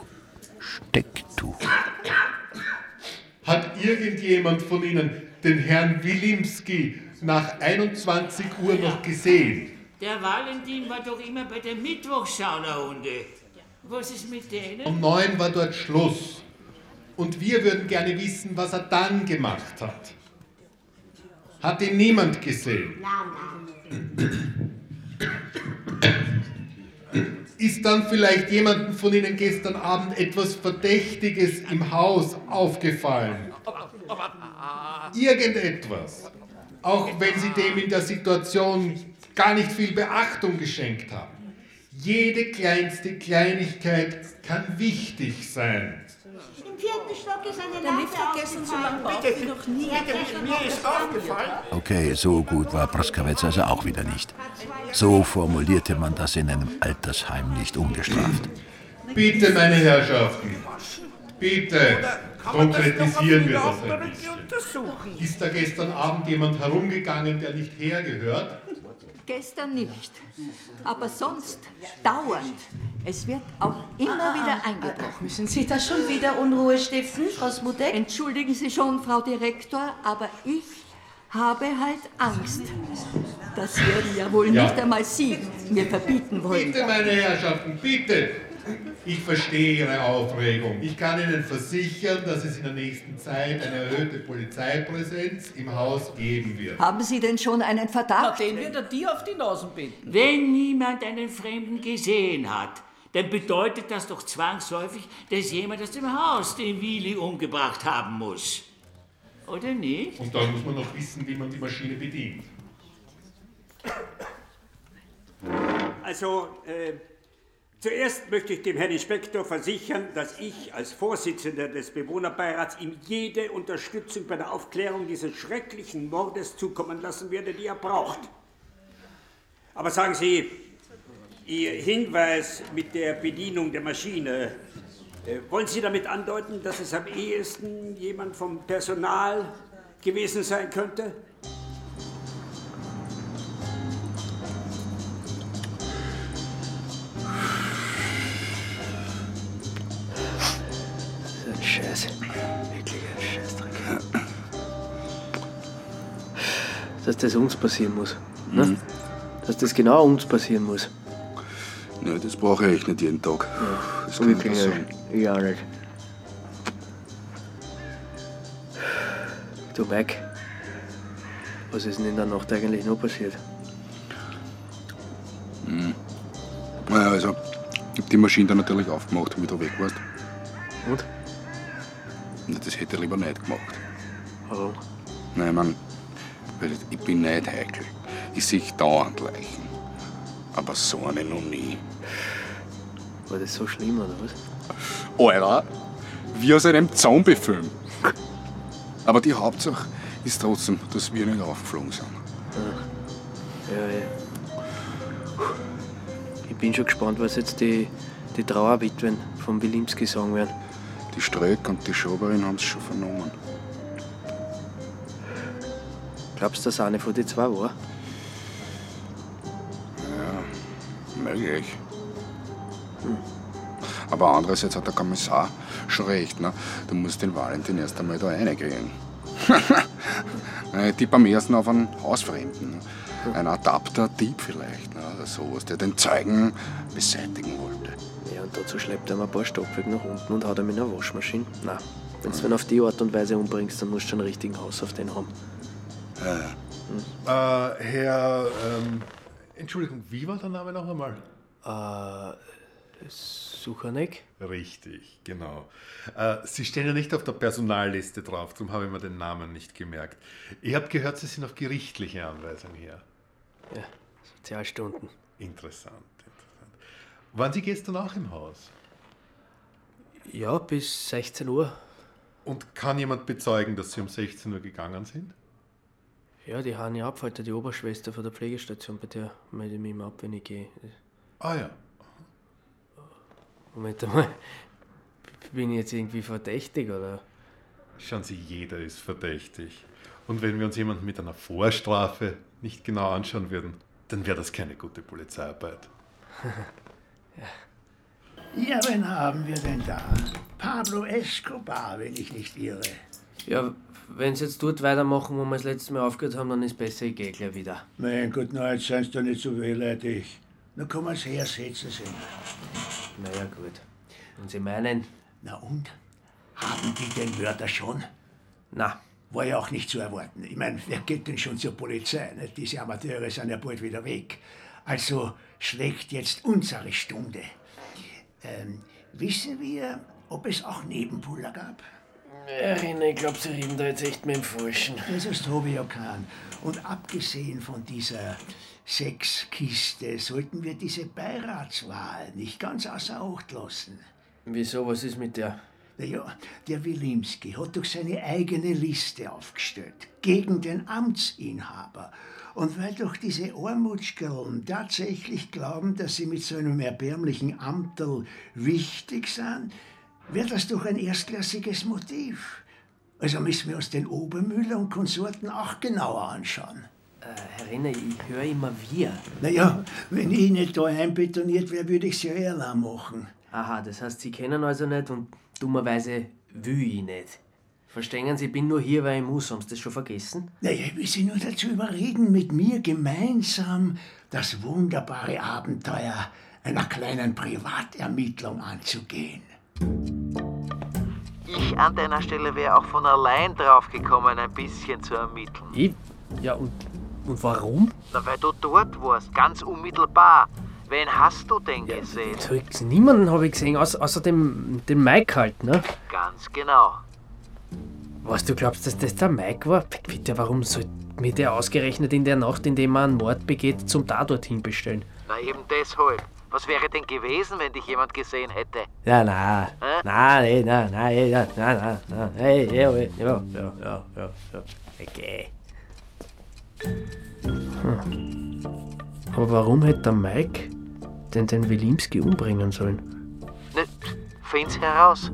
Hat irgendjemand von Ihnen den Herrn Wilimski nach 21 Uhr noch gesehen? Der Valentin war doch immer bei der Mittwochssaunahunde. Was ist mit denen? Um 9 war dort Schluss. Und wir würden gerne wissen, was er dann gemacht hat. Hat ihn niemand gesehen? Ist dann vielleicht jemandem von Ihnen gestern Abend etwas Verdächtiges im Haus aufgefallen? Irgendetwas. Auch wenn Sie dem in der Situation gar nicht viel Beachtung geschenkt haben. Jede kleinste Kleinigkeit kann wichtig sein. Im 4. Stock ist eine Der Lift hat gestern so lange gebraucht wie noch nie. Mir ist aufgefallen. Okay, so gut war Praskawetz also auch wieder nicht. So formulierte man das in einem Altersheim nicht ungestraft. Bitte, meine Herrschaften, bitte konkretisieren wir das ein bisschen. Ist da gestern Abend jemand herumgegangen, der nicht hergehört? Gestern nicht, aber sonst dauernd. Es wird auch immer wieder eingebrochen. Müssen Sie da schon wieder Unruhe stiften, Frau Smutek? Entschuldigen Sie schon, Frau Direktor, aber ich habe halt Angst. Das werden ja wohl nicht einmal Sie mir verbieten wollen. Bitte, meine Herrschaften, bitte! Ich verstehe Ihre Aufregung. Ich kann Ihnen versichern, dass es in der nächsten Zeit eine erhöhte Polizeipräsenz im Haus geben wird. Haben Sie denn schon einen Verdacht? Na, den wird er dir auf die Nasen binden. Wenn niemand einen Fremden gesehen hat, dann bedeutet das doch zwangsläufig, dass jemand aus dem Haus den Willi umgebracht haben muss. Oder nicht? Und dann muss man noch wissen, wie man die Maschine bedient. Also, zuerst möchte ich dem Herrn Inspektor versichern, dass ich als Vorsitzender des Bewohnerbeirats ihm jede Unterstützung bei der Aufklärung dieses schrecklichen Mordes zukommen lassen werde, die er braucht. Aber sagen Sie, Ihr Hinweis mit der Bedienung der Maschine, wollen Sie damit andeuten, dass es am ehesten jemand vom Personal gewesen sein könnte? So ein Scheiß. Wirklich ein Scheißdreck. Dass das uns passieren muss. Ne? Dass das genau uns passieren muss. Ja, das brauche ich echt nicht jeden Tag. Ja, das kann ich wirklich sagen. Ich auch nicht. Du Mike, was ist denn in der Nacht eigentlich noch passiert? Naja, also, ich hab die Maschine dann natürlich aufgemacht, wie du weg warst. Und? Ja, das hätte ich lieber nicht gemacht. Warum? Nein, Mann, weil ich bin nicht heikel. Ich sehe dauernd Leichen. Aber so eine noch nie. War das so schlimm, oder was? Alter, wie aus einem Zombiefilm. Aber die Hauptsache ist trotzdem, dass wir nicht aufgeflogen sind. Ja. Ich bin schon gespannt, was jetzt die Trauerwitwen vom Wilimski sagen werden. Die Streck und die Schoberin haben es schon vernommen. Glaubst du, dass eine von den zwei war? Ja, möglich. Aber andererseits hat der Kommissar schon recht, ne? Du musst den Valentin erst einmal da reinkriegen. Ich tippe am ersten auf einen Hausfremden. Ne? Ein ertappter Dieb vielleicht, ne? Oder sowas, der den Zeugen beseitigen wollte. Ja, und dazu schleppt er ihm ein paar Stockwerke nach unten und haut ihm in eine Waschmaschine. Nein, wenn du ihn auf die Art und Weise umbringst, dann musst du einen richtigen Haus auf den haben. Herr, Entschuldigung, wie war der Name noch einmal? Suchanek? Richtig, genau. Sie stehen ja nicht auf der Personalliste drauf, darum habe ich mir den Namen nicht gemerkt. Ich habe gehört, Sie sind auf gerichtliche Anweisung hier. Ja, Sozialstunden. Interessant. Waren Sie gestern auch im Haus? Ja, bis 16 Uhr. Und kann jemand bezeugen, dass Sie um 16 Uhr gegangen sind? Ja, die Hani Abfalter, die Oberschwester von der Pflegestation, bei der melde ich mich immer ab, wenn ich gehe. Ah ja. Moment einmal, bin ich jetzt irgendwie verdächtig, oder? Schauen Sie, jeder ist verdächtig. Und wenn wir uns jemanden mit einer Vorstrafe nicht genau anschauen würden, dann wäre das keine gute Polizeiarbeit. Ja, wen haben wir denn da? Pablo Escobar, wenn ich nicht irre. Ja, wenn Sie jetzt dort weitermachen, wo wir das letzte Mal aufgehört haben, dann ist besser, ich gehe gleich wieder. Mein Gott, na, jetzt seien Sie doch nicht so wehleidig. Na, kommen Sie her, setzen Sie. Naja, gut. Und Sie meinen? Na und? Haben die den Mörder schon? Na. War ja auch nicht zu erwarten. Ich meine, wer geht denn schon zur Polizei? Nicht? Diese Amateure sind ja bald wieder weg. Also schlägt jetzt unsere Stunde. Wissen wir, ob es auch Nebenbuhler gab? Rina, ich glaube, Sie reden da jetzt echt mit dem Falschen. Das ist habe ich ja keinen. Und abgesehen von dieser Sexkiste sollten wir diese Beiratswahl nicht ganz außer Acht lassen. Wieso? Was ist mit der? Naja, der Wilimski hat doch seine eigene Liste aufgestellt gegen den Amtsinhaber. Und weil doch diese Armutschkerln tatsächlich glauben, dass sie mit so einem erbärmlichen Amterl wichtig sind, wäre das doch ein erstklassiges Motiv. Also müssen wir uns den Obermüller und Konsorten auch genauer anschauen. Herr Renner, ich höre immer wir. Naja, wenn ich nicht da einbetoniert wäre, würde ich es ja allein machen. Aha, das heißt, Sie kennen also nicht und dummerweise will ich nicht. Verstehen Sie, ich bin nur hier, weil ich muss. Haben Sie das schon vergessen? Naja, ich will Sie nur dazu überreden, mit mir gemeinsam das wunderbare Abenteuer einer kleinen Privatermittlung anzugehen. Ich an deiner Stelle wäre auch von allein drauf gekommen, ein bisschen zu ermitteln. Ich? Ja, und warum? Na, weil du dort warst, ganz unmittelbar. Wen hast du denn gesehen? Niemanden habe ich gesehen, außer den Mike halt, ne? Ganz genau. Was, du glaubst, dass das der Mike war? Bitte, warum soll mir der ausgerechnet in der Nacht, in der man einen Mord begeht, zum Tatort hinbestellen? Na eben deshalb. Was wäre denn gewesen, wenn dich jemand gesehen hätte? Ja, na. Okay. Aber warum hätte der Mike denn den Wilimski umbringen sollen? Ne, find's heraus.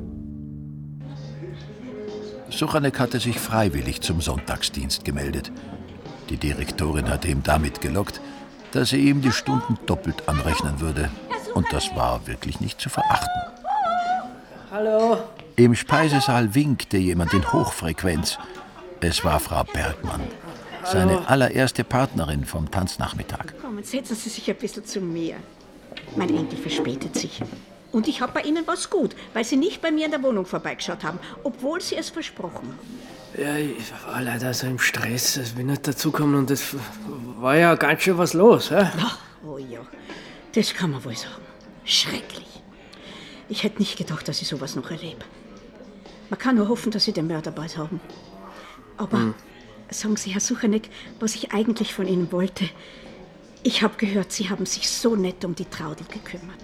Suchanek hatte sich freiwillig zum Sonntagsdienst gemeldet. Die Direktorin hatte ihm damit gelockt, dass sie ihm die Stunden doppelt anrechnen würde. Und das war wirklich nicht zu verachten. Hallo. Im Speisesaal winkte jemand in Hochfrequenz. Es war Frau Bergmann, seine allererste Partnerin vom Tanznachmittag. Kommen, setzen Sie sich ein bisschen zu mir. Mein Enkel verspätet sich. Und ich habe bei Ihnen was gut, weil Sie nicht bei mir in der Wohnung vorbeigeschaut haben, obwohl Sie es versprochen haben. Ja, ich war leider so im Stress, ich bin nicht dazugekommen und es war ja ganz schön was los. Hä? Ach, oh ja, das kann man wohl sagen. Schrecklich. Ich hätte nicht gedacht, dass ich sowas noch erlebe. Man kann nur hoffen, dass Sie den Mörder bald haben. Aber sagen Sie, Herr Suchanek, was ich eigentlich von Ihnen wollte. Ich habe gehört, Sie haben sich so nett um die Traudl gekümmert.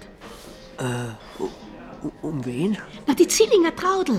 Um wen? Na, die Zillinger Traudl.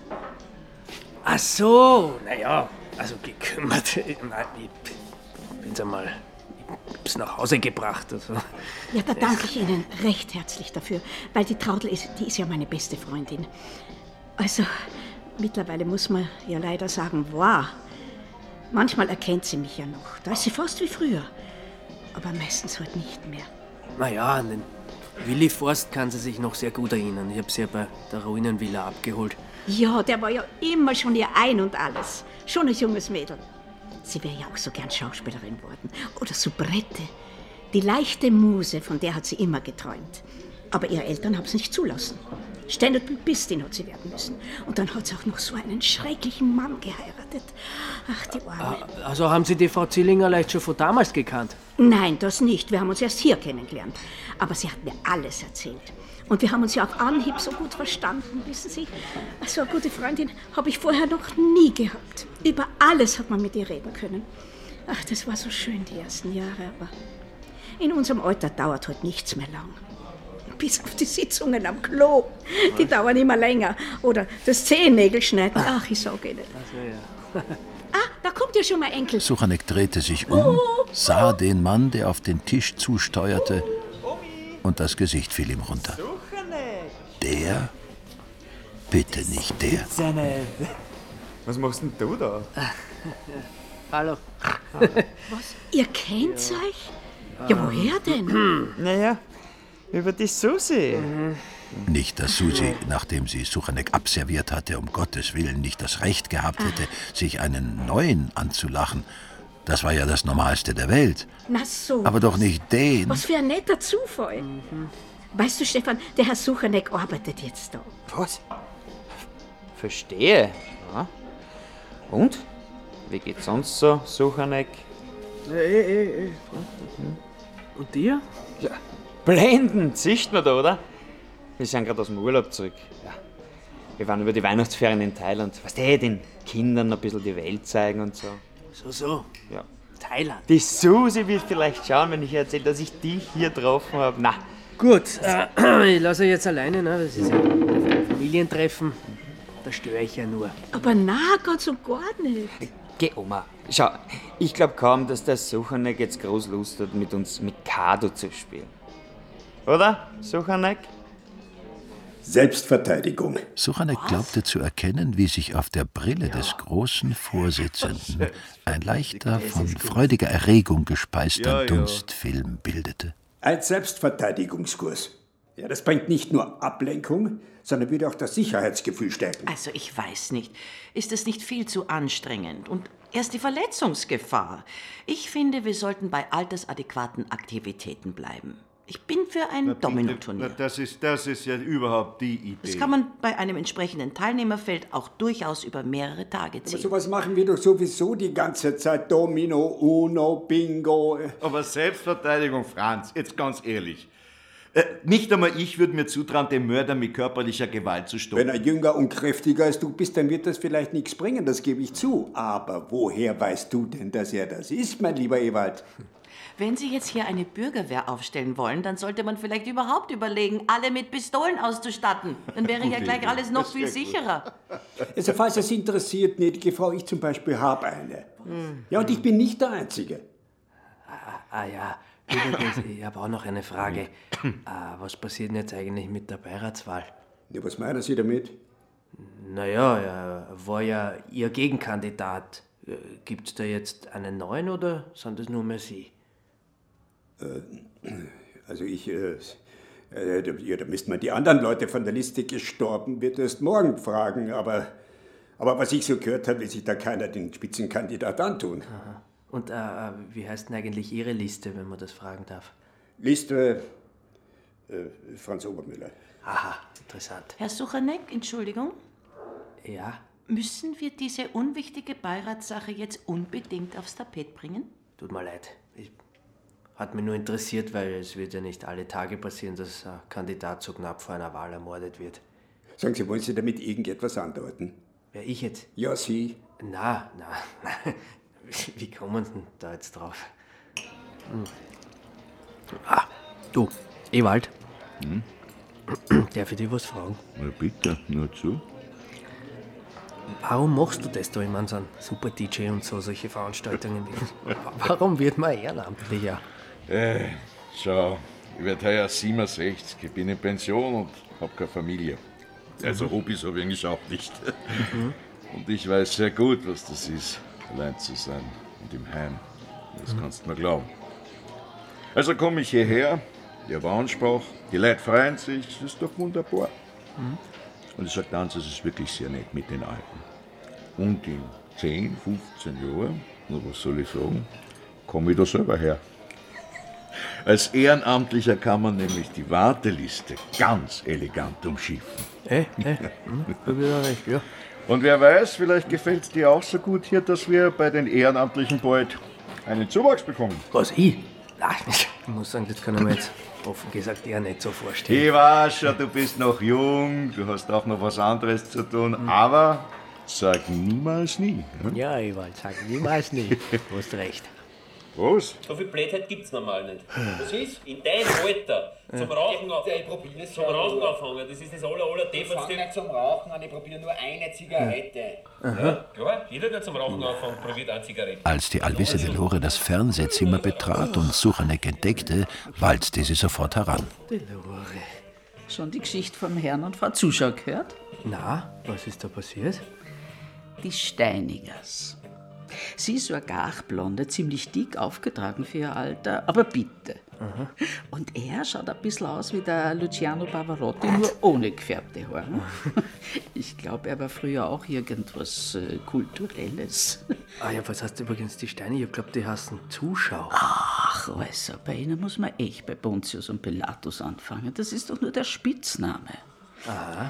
Ach so, naja, also gekümmert. Ich bin's einmal bis nach Hause gebracht. Also. Ja, da danke ich Ihnen recht herzlich dafür, weil die Traudl die ist ja meine beste Freundin. Also, mittlerweile muss man ja leider sagen, wow. Manchmal erkennt sie mich ja noch. Da ist sie fast wie früher. Aber meistens halt nicht mehr. Naja, an den Willi Forst kann sie sich noch sehr gut erinnern. Ich habe sie ja bei der Ruinenvilla abgeholt. Ja, der war ja immer schon ihr Ein und Alles. Schon ein junges Mädel. Sie wäre ja auch so gern Schauspielerin worden. Oder Soubrette. Die leichte Muse, von der hat sie immer geträumt. Aber ihre Eltern haben es nicht zulassen. Stenotypistin hat sie werden müssen. Und dann hat sie auch noch so einen schrecklichen Mann geheiratet. Ach, die Arme. Also haben Sie die Frau Zillinger leicht schon von damals gekannt? Nein, das nicht. Wir haben uns erst hier kennengelernt. Aber sie hat mir alles erzählt. Und wir haben uns ja auf Anhieb so gut verstanden, wissen Sie. So eine gute Freundin habe ich vorher noch nie gehabt. Über alles hat man mit ihr reden können. Ach, das war so schön die ersten Jahre, aber in unserem Alter dauert halt nichts mehr lang. Bis auf die Sitzungen am Klo. Die dauern immer länger. Oder das Zehennägel schneiden. Ach, ich sage Ihnen. Also, ja. Da kommt ja schon mein Enkel. Suchanek drehte sich um, sah den Mann, der auf den Tisch zusteuerte, und das Gesicht fiel ihm runter. Der? Bitte nicht der. Was machst denn du da? Hallo. Was? Ihr kennt euch? Ja, woher denn? Naja, über die Susi. Nicht, dass Susi, nachdem sie Suchanek abserviert hatte, um Gottes Willen nicht das Recht gehabt hätte, sich einen Neuen anzulachen. Das war ja das Normalste der Welt. Na so. Aber doch nicht den. Was für ein netter Zufall. Weißt du, Stefan, der Herr Suchanek arbeitet jetzt da. Was? Verstehe. Ja. Und? Wie geht's sonst so, Suchanek? Und dir? Ja, blendend, siehst du da, oder? Wir sind gerade aus dem Urlaub zurück. Ja. Wir waren über die Weihnachtsferien in Thailand. Weißt du, den Kindern ein bisschen die Welt zeigen und so. So. Ja. Thailand. Die Susi wird vielleicht schauen, wenn ich ihr erzähle, dass ich dich hier getroffen habe. Na. Gut, ich lasse euch jetzt alleine, ne? Das ist ja ein Familientreffen. Da störe ich ja nur. Aber na, Gott, so gar nicht. Geh, Oma. Schau, ich glaube kaum, dass der Suchanek jetzt groß Lust hat, mit uns Mikado zu spielen. Oder, Suchanek? Selbstverteidigung. Suchanek glaubte zu erkennen, wie sich auf der Brille des großen Vorsitzenden ein leichter, von freudiger Erregung gespeister Dunstfilm bildete. Ein Selbstverteidigungskurs. Ja, das bringt nicht nur Ablenkung, sondern würde auch das Sicherheitsgefühl stärken. Also ich weiß nicht. Ist es nicht viel zu anstrengend? Und erst die Verletzungsgefahr. Ich finde, wir sollten bei altersadäquaten Aktivitäten bleiben. Ich bin für ein Dominoturnier. Das ist ja überhaupt die Idee. Das kann man bei einem entsprechenden Teilnehmerfeld auch durchaus über mehrere Tage ziehen. Aber sowas machen wir doch sowieso die ganze Zeit. Domino, Uno, Bingo. Aber Selbstverteidigung, Franz, jetzt ganz ehrlich. Nicht einmal ich würde mir zutrauen, den Mörder mit körperlicher Gewalt zu stoppen. Wenn er jünger und kräftiger als du bist, dann wird das vielleicht nichts bringen, das gebe ich zu. Aber woher weißt du denn, dass er das ist, mein lieber Ewald? Wenn Sie jetzt hier eine Bürgerwehr aufstellen wollen, dann sollte man vielleicht überhaupt überlegen, alle mit Pistolen auszustatten. Dann wäre ja gleich alles noch viel sicherer. Also falls es interessiert, gnädige Frau, ich zum Beispiel habe eine. Ja, und ich bin nicht der Einzige. Ja, übrigens, ich habe auch noch eine Frage. Was passiert denn jetzt eigentlich mit der Beiratswahl? Ja, was meinen Sie damit? Naja, er war ja Ihr Gegenkandidat. Gibt's da jetzt einen neuen oder sind das nur mehr Sie? Also da müssten wir die anderen Leute von der Liste gestorben, wird erst morgen fragen, aber was ich so gehört habe, will sich da keiner den Spitzenkandidat antun. Aha. Und wie heißt denn eigentlich Ihre Liste, wenn man das fragen darf? Liste Franz Obermüller. Aha, interessant. Herr Suchanek, Entschuldigung. Ja? Müssen wir diese unwichtige Beiratssache jetzt unbedingt aufs Tapet bringen? Tut mir leid. Hat mich nur interessiert, weil es wird ja nicht alle Tage passieren, dass ein Kandidat so knapp vor einer Wahl ermordet wird. Sagen Sie, wollen Sie damit irgendetwas andeuten? Wer, ich jetzt? Ja, Sie. Na. Wie kommen Sie denn da jetzt drauf? Du, Ewald. Darf ich dir was fragen? Na bitte, nur zu. Warum machst du das da? Ich meine, so ein super DJ und so, solche Veranstaltungen. Warum wird man Ehrenamtlicher? Schau, ich werde heuer 67, ich bin in Pension und habe keine Familie. Also Hobbys habe ich eigentlich auch nicht. Und ich weiß sehr gut, was das ist, allein zu sein und im Heim. Das kannst du mir glauben. Also komme ich hierher, ich habe Anspruch, die Leute freuen sich, das ist doch wunderbar. Und ich sage dann, es ist wirklich sehr nett mit den Alten. Und in 10, 15 Jahren, na was soll ich sagen, komme ich da selber her. Als Ehrenamtlicher kann man nämlich die Warteliste ganz elegant umschiffen. Hab ich ja recht, ja. Und wer weiß, vielleicht gefällt es dir auch so gut hier, dass wir bei den Ehrenamtlichen bald einen Zuwachs bekommen. Was, ich? Nein, ich muss sagen, das kann ich mir jetzt offen gesagt eher nicht so vorstellen. Ich weiß schon, du bist noch jung, du hast auch noch was anderes zu tun, aber sag niemals nie. Ja, Ewald, sag niemals nie. Du hast recht. Was? So viel Blödheit gibt's normal nicht. Was ist? In deinem Alter zum Rauchen anfangen, das ist das Ich fange nicht zum Rauchen an, ich probiere nur eine Zigarette. Ja, klar, jeder, der zum Rauchen anfängt, probiert eine Zigarette. Als die allwissende Lore das Fernsehzimmer betrat und Suchanek entdeckte, walzte sie sofort heran. Die Lore. Schon die Geschichte vom Herrn und Frau Zuschau gehört? Na, was ist da passiert? Die Steinigers. Sie ist so eine Garblonde, ziemlich dick aufgetragen für ihr Alter, aber bitte. Und er schaut ein bisschen aus wie der Luciano Pavarotti, nur ohne gefärbte Haare. Ich glaube, er war früher auch irgendwas Kulturelles. Ja, was heißt übrigens die Steine? Ich glaube, die heißen Zuschauer. Ach, also, bei Ihnen muss man echt bei Pontius und Pilatus anfangen. Das ist doch nur der Spitzname. Aha.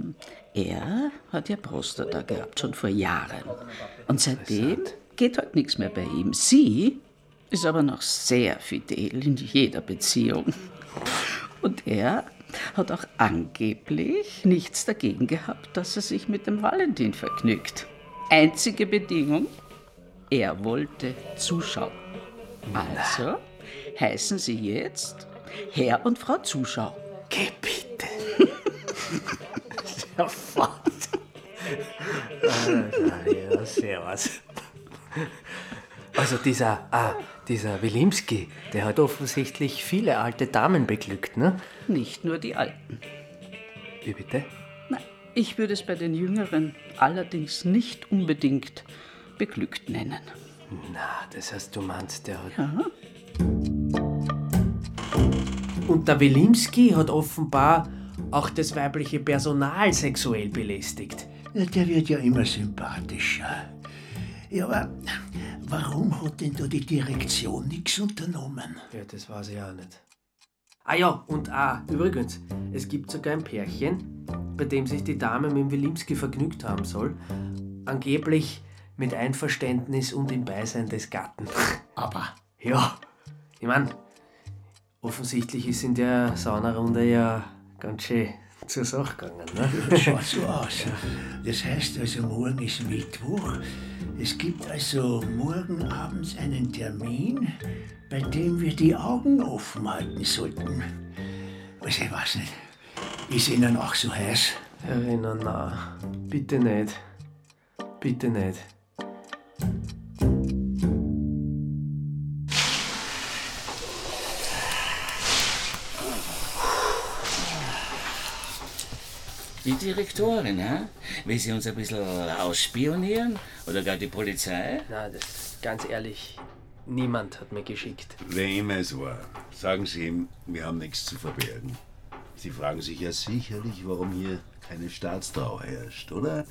Er hat ja Prostata gehabt, schon vor Jahren. Und seitdem geht halt nichts mehr bei ihm. Sie ist aber noch sehr fidel in jeder Beziehung. Und er hat auch angeblich nichts dagegen gehabt, dass er sich mit dem Valentin vergnügt. Einzige Bedingung, er wollte zuschauen. Also heißen sie jetzt Herr und Frau Zuschau. Geh bitte. Ja, fort. Ja, servus. Also dieser Wilimski, der hat offensichtlich viele alte Damen beglückt, ne? Nicht nur die Alten. Wie bitte? Nein, ich würde es bei den Jüngeren allerdings nicht unbedingt beglückt nennen. Na, das heißt, du meinst, der hat... Ja. Und der Wilimski hat offenbar auch das weibliche Personal sexuell belästigt. Ja, der wird ja immer sympathischer. Ja, aber warum hat denn da die Direktion nichts unternommen? Ja, das weiß ich auch nicht. Ah ja, und übrigens, es gibt sogar ein Pärchen, bei dem sich die Dame mit dem Wilimski vergnügt haben soll. Angeblich mit Einverständnis und im Beisein des Gatten. Aber? Ja, ich mein, offensichtlich ist in der Saunarunde ja ganz schön zur Sache gegangen, ne? Das schaut so aus. Das heißt also, morgen ist Mittwoch. Es gibt also morgen abends einen Termin, bei dem wir die Augen offen halten sollten. Also ich weiß nicht, ist Ihnen auch so heiß? Herr, na, bitte nicht. Bitte nicht. Die Direktorin, hä? Will sie uns ein bisschen ausspionieren? Oder gar die Polizei? Na, das ganz ehrlich, niemand hat mir geschickt. Wer immer es war, sagen Sie ihm, wir haben nichts zu verbergen. Sie fragen sich ja sicherlich, warum hier keine Staatstrauer herrscht, oder?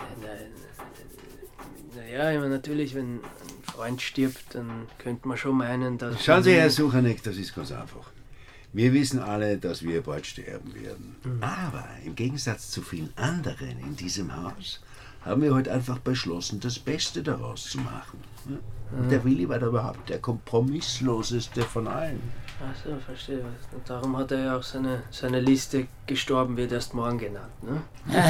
Naja, ich meine, natürlich, wenn ein Freund stirbt, dann könnte man schon meinen, dass... Schauen Sie, Herr Suchanek, das ist ganz einfach. Wir wissen alle, dass wir bald sterben werden. Aber im Gegensatz zu vielen anderen in diesem Haus haben wir heute einfach beschlossen, das Beste daraus zu machen. Und der Willi war da überhaupt der kompromissloseste von allen. Ach so, verstehe. Und darum hat er ja auch seine Liste gestorben, wird erst morgen genannt, ne?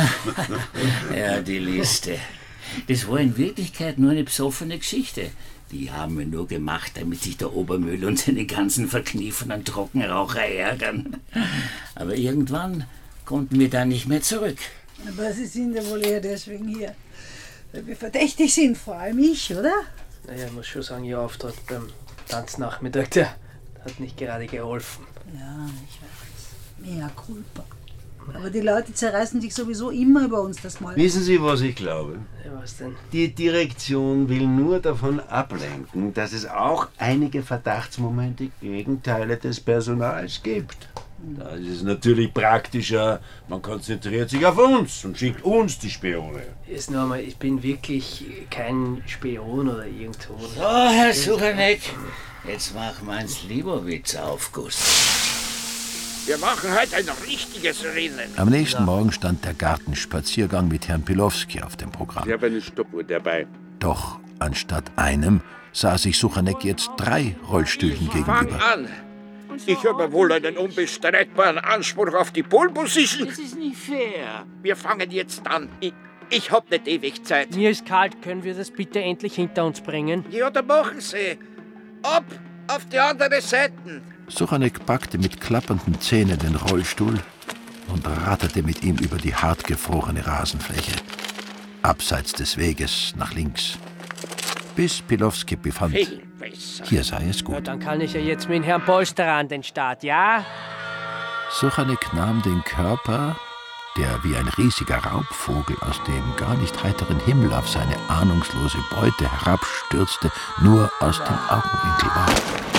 Ja, die Liste. Das war in Wirklichkeit nur eine besoffene Geschichte. Die haben wir nur gemacht, damit sich der Obermüll und seine ganzen verkniffenen Trockenraucher ärgern. Aber irgendwann konnten wir da nicht mehr zurück. Aber Sie sind ja wohl eher deswegen hier, weil wir verdächtig sind, vor allem ich, oder? Naja, ich muss schon sagen, Ihr Auftrag beim Tanznachmittag, der hat nicht gerade geholfen. Ja, ich weiß. Mea culpa. Aber die Leute zerreißen sich sowieso immer über uns das Mal. Wissen Sie, was ich glaube? Ja, was denn? Die Direktion will nur davon ablenken, dass es auch einige Verdachtsmomente gegen Teile des Personals gibt. Da ist es natürlich praktischer, man konzentriert sich auf uns und schickt uns die Spione. Jetzt noch einmal, ich bin wirklich kein Spion oder irgendwo. So, Herr Suchanek, jetzt machen wir einen Slivovitz-Aufguss. Wir machen heute ein richtiges Rennen. Am nächsten Morgen stand der Gartenspaziergang mit Herrn Pilowski auf dem Programm. Ich habe eine Stoppuhr dabei. Doch anstatt einem sah sich Suchanek jetzt 3 Rollstühlen Fang gegenüber. an! Ich habe wohl einen unbestreitbaren Anspruch auf die Pole Position. Das ist nicht fair. Wir fangen jetzt an. Ich hab nicht ewig Zeit. Mir ist kalt, können wir das bitte endlich hinter uns bringen? Ja, dann machen Sie. Ab auf die andere Seite. Suchanek packte mit klappernden Zähnen den Rollstuhl und ratterte mit ihm über die hartgefrorene Rasenfläche, abseits des Weges nach links, bis Pilowski befand, hier sei es Na, gut. dann kann ich ja jetzt mit Herrn Polsterer an den Start, ja? Suchanek nahm den Körper, der wie ein riesiger Raubvogel aus dem gar nicht heiteren Himmel auf seine ahnungslose Beute herabstürzte, nur aus dem Augenwinkel wahr.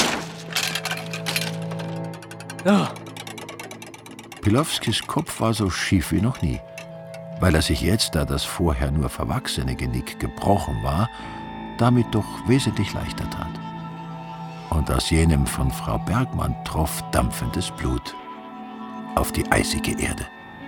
Ja. Pilowskis Kopf war so schief wie noch nie, weil er sich jetzt, da das vorher nur verwachsene Genick gebrochen war, damit doch wesentlich leichter tat. Und aus jenem von Frau Bergmann troff dampfendes Blut auf die eisige Erde.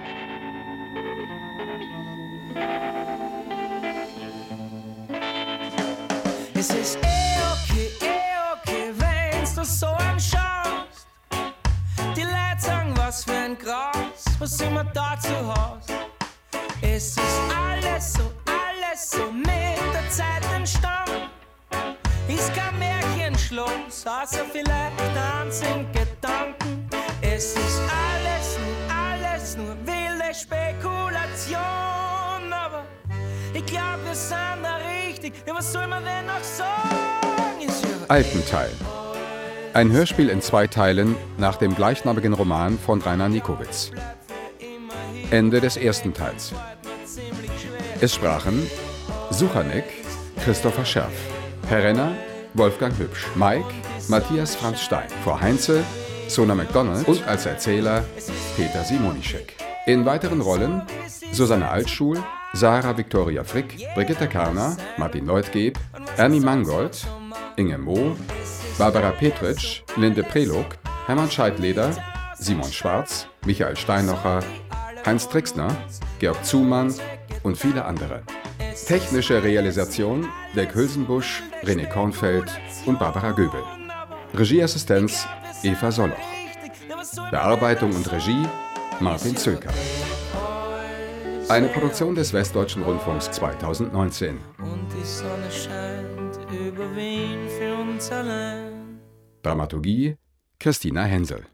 Es ist okay, wenn's du so anschaust. Die Leute sagen, was für ein Gras, was immer da zu Haus. Es ist alles so mit der Zeit entstanden. Ist kein Märchenschloss, außer vielleicht einzigen Gedanken. Es ist alles nur wilde Spekulation. Aber ich glaube, wir sind da richtig. Ja, was soll man denn noch sagen? Altenteil. Ein Hörspiel in 2 Teilen nach dem gleichnamigen Roman von Rainer Nikowitz. Ende des ersten Teils. Es sprachen Suchanek, Christopher Scherf, Herr Renner, Wolfgang Hübsch, Mike, Matthias Franz Stein, Frau Heinze, Sona MacDonald und als Erzähler Peter Simonischek. In weiteren Rollen Susanne Altschul, Sarah Victoria Frick, Brigitte Karner, Martin Leutgeb, Ernie Mangold, Inge Moh, Barbara Petritsch, Linde Prelog, Hermann Scheidleder, Simon Schwarz, Michael Steinocher, Heinz Trixner, Georg Zumann und viele andere. Technische Realisation Dirk Hülsenbusch, René Kornfeld und Barbara Göbel. Regieassistenz Eva Solloch. Bearbeitung und Regie Martin Zöker. Eine Produktion des Westdeutschen Rundfunks 2019. Und die Sonne scheint über Wien für uns allein. Dramaturgie Christina Hensel.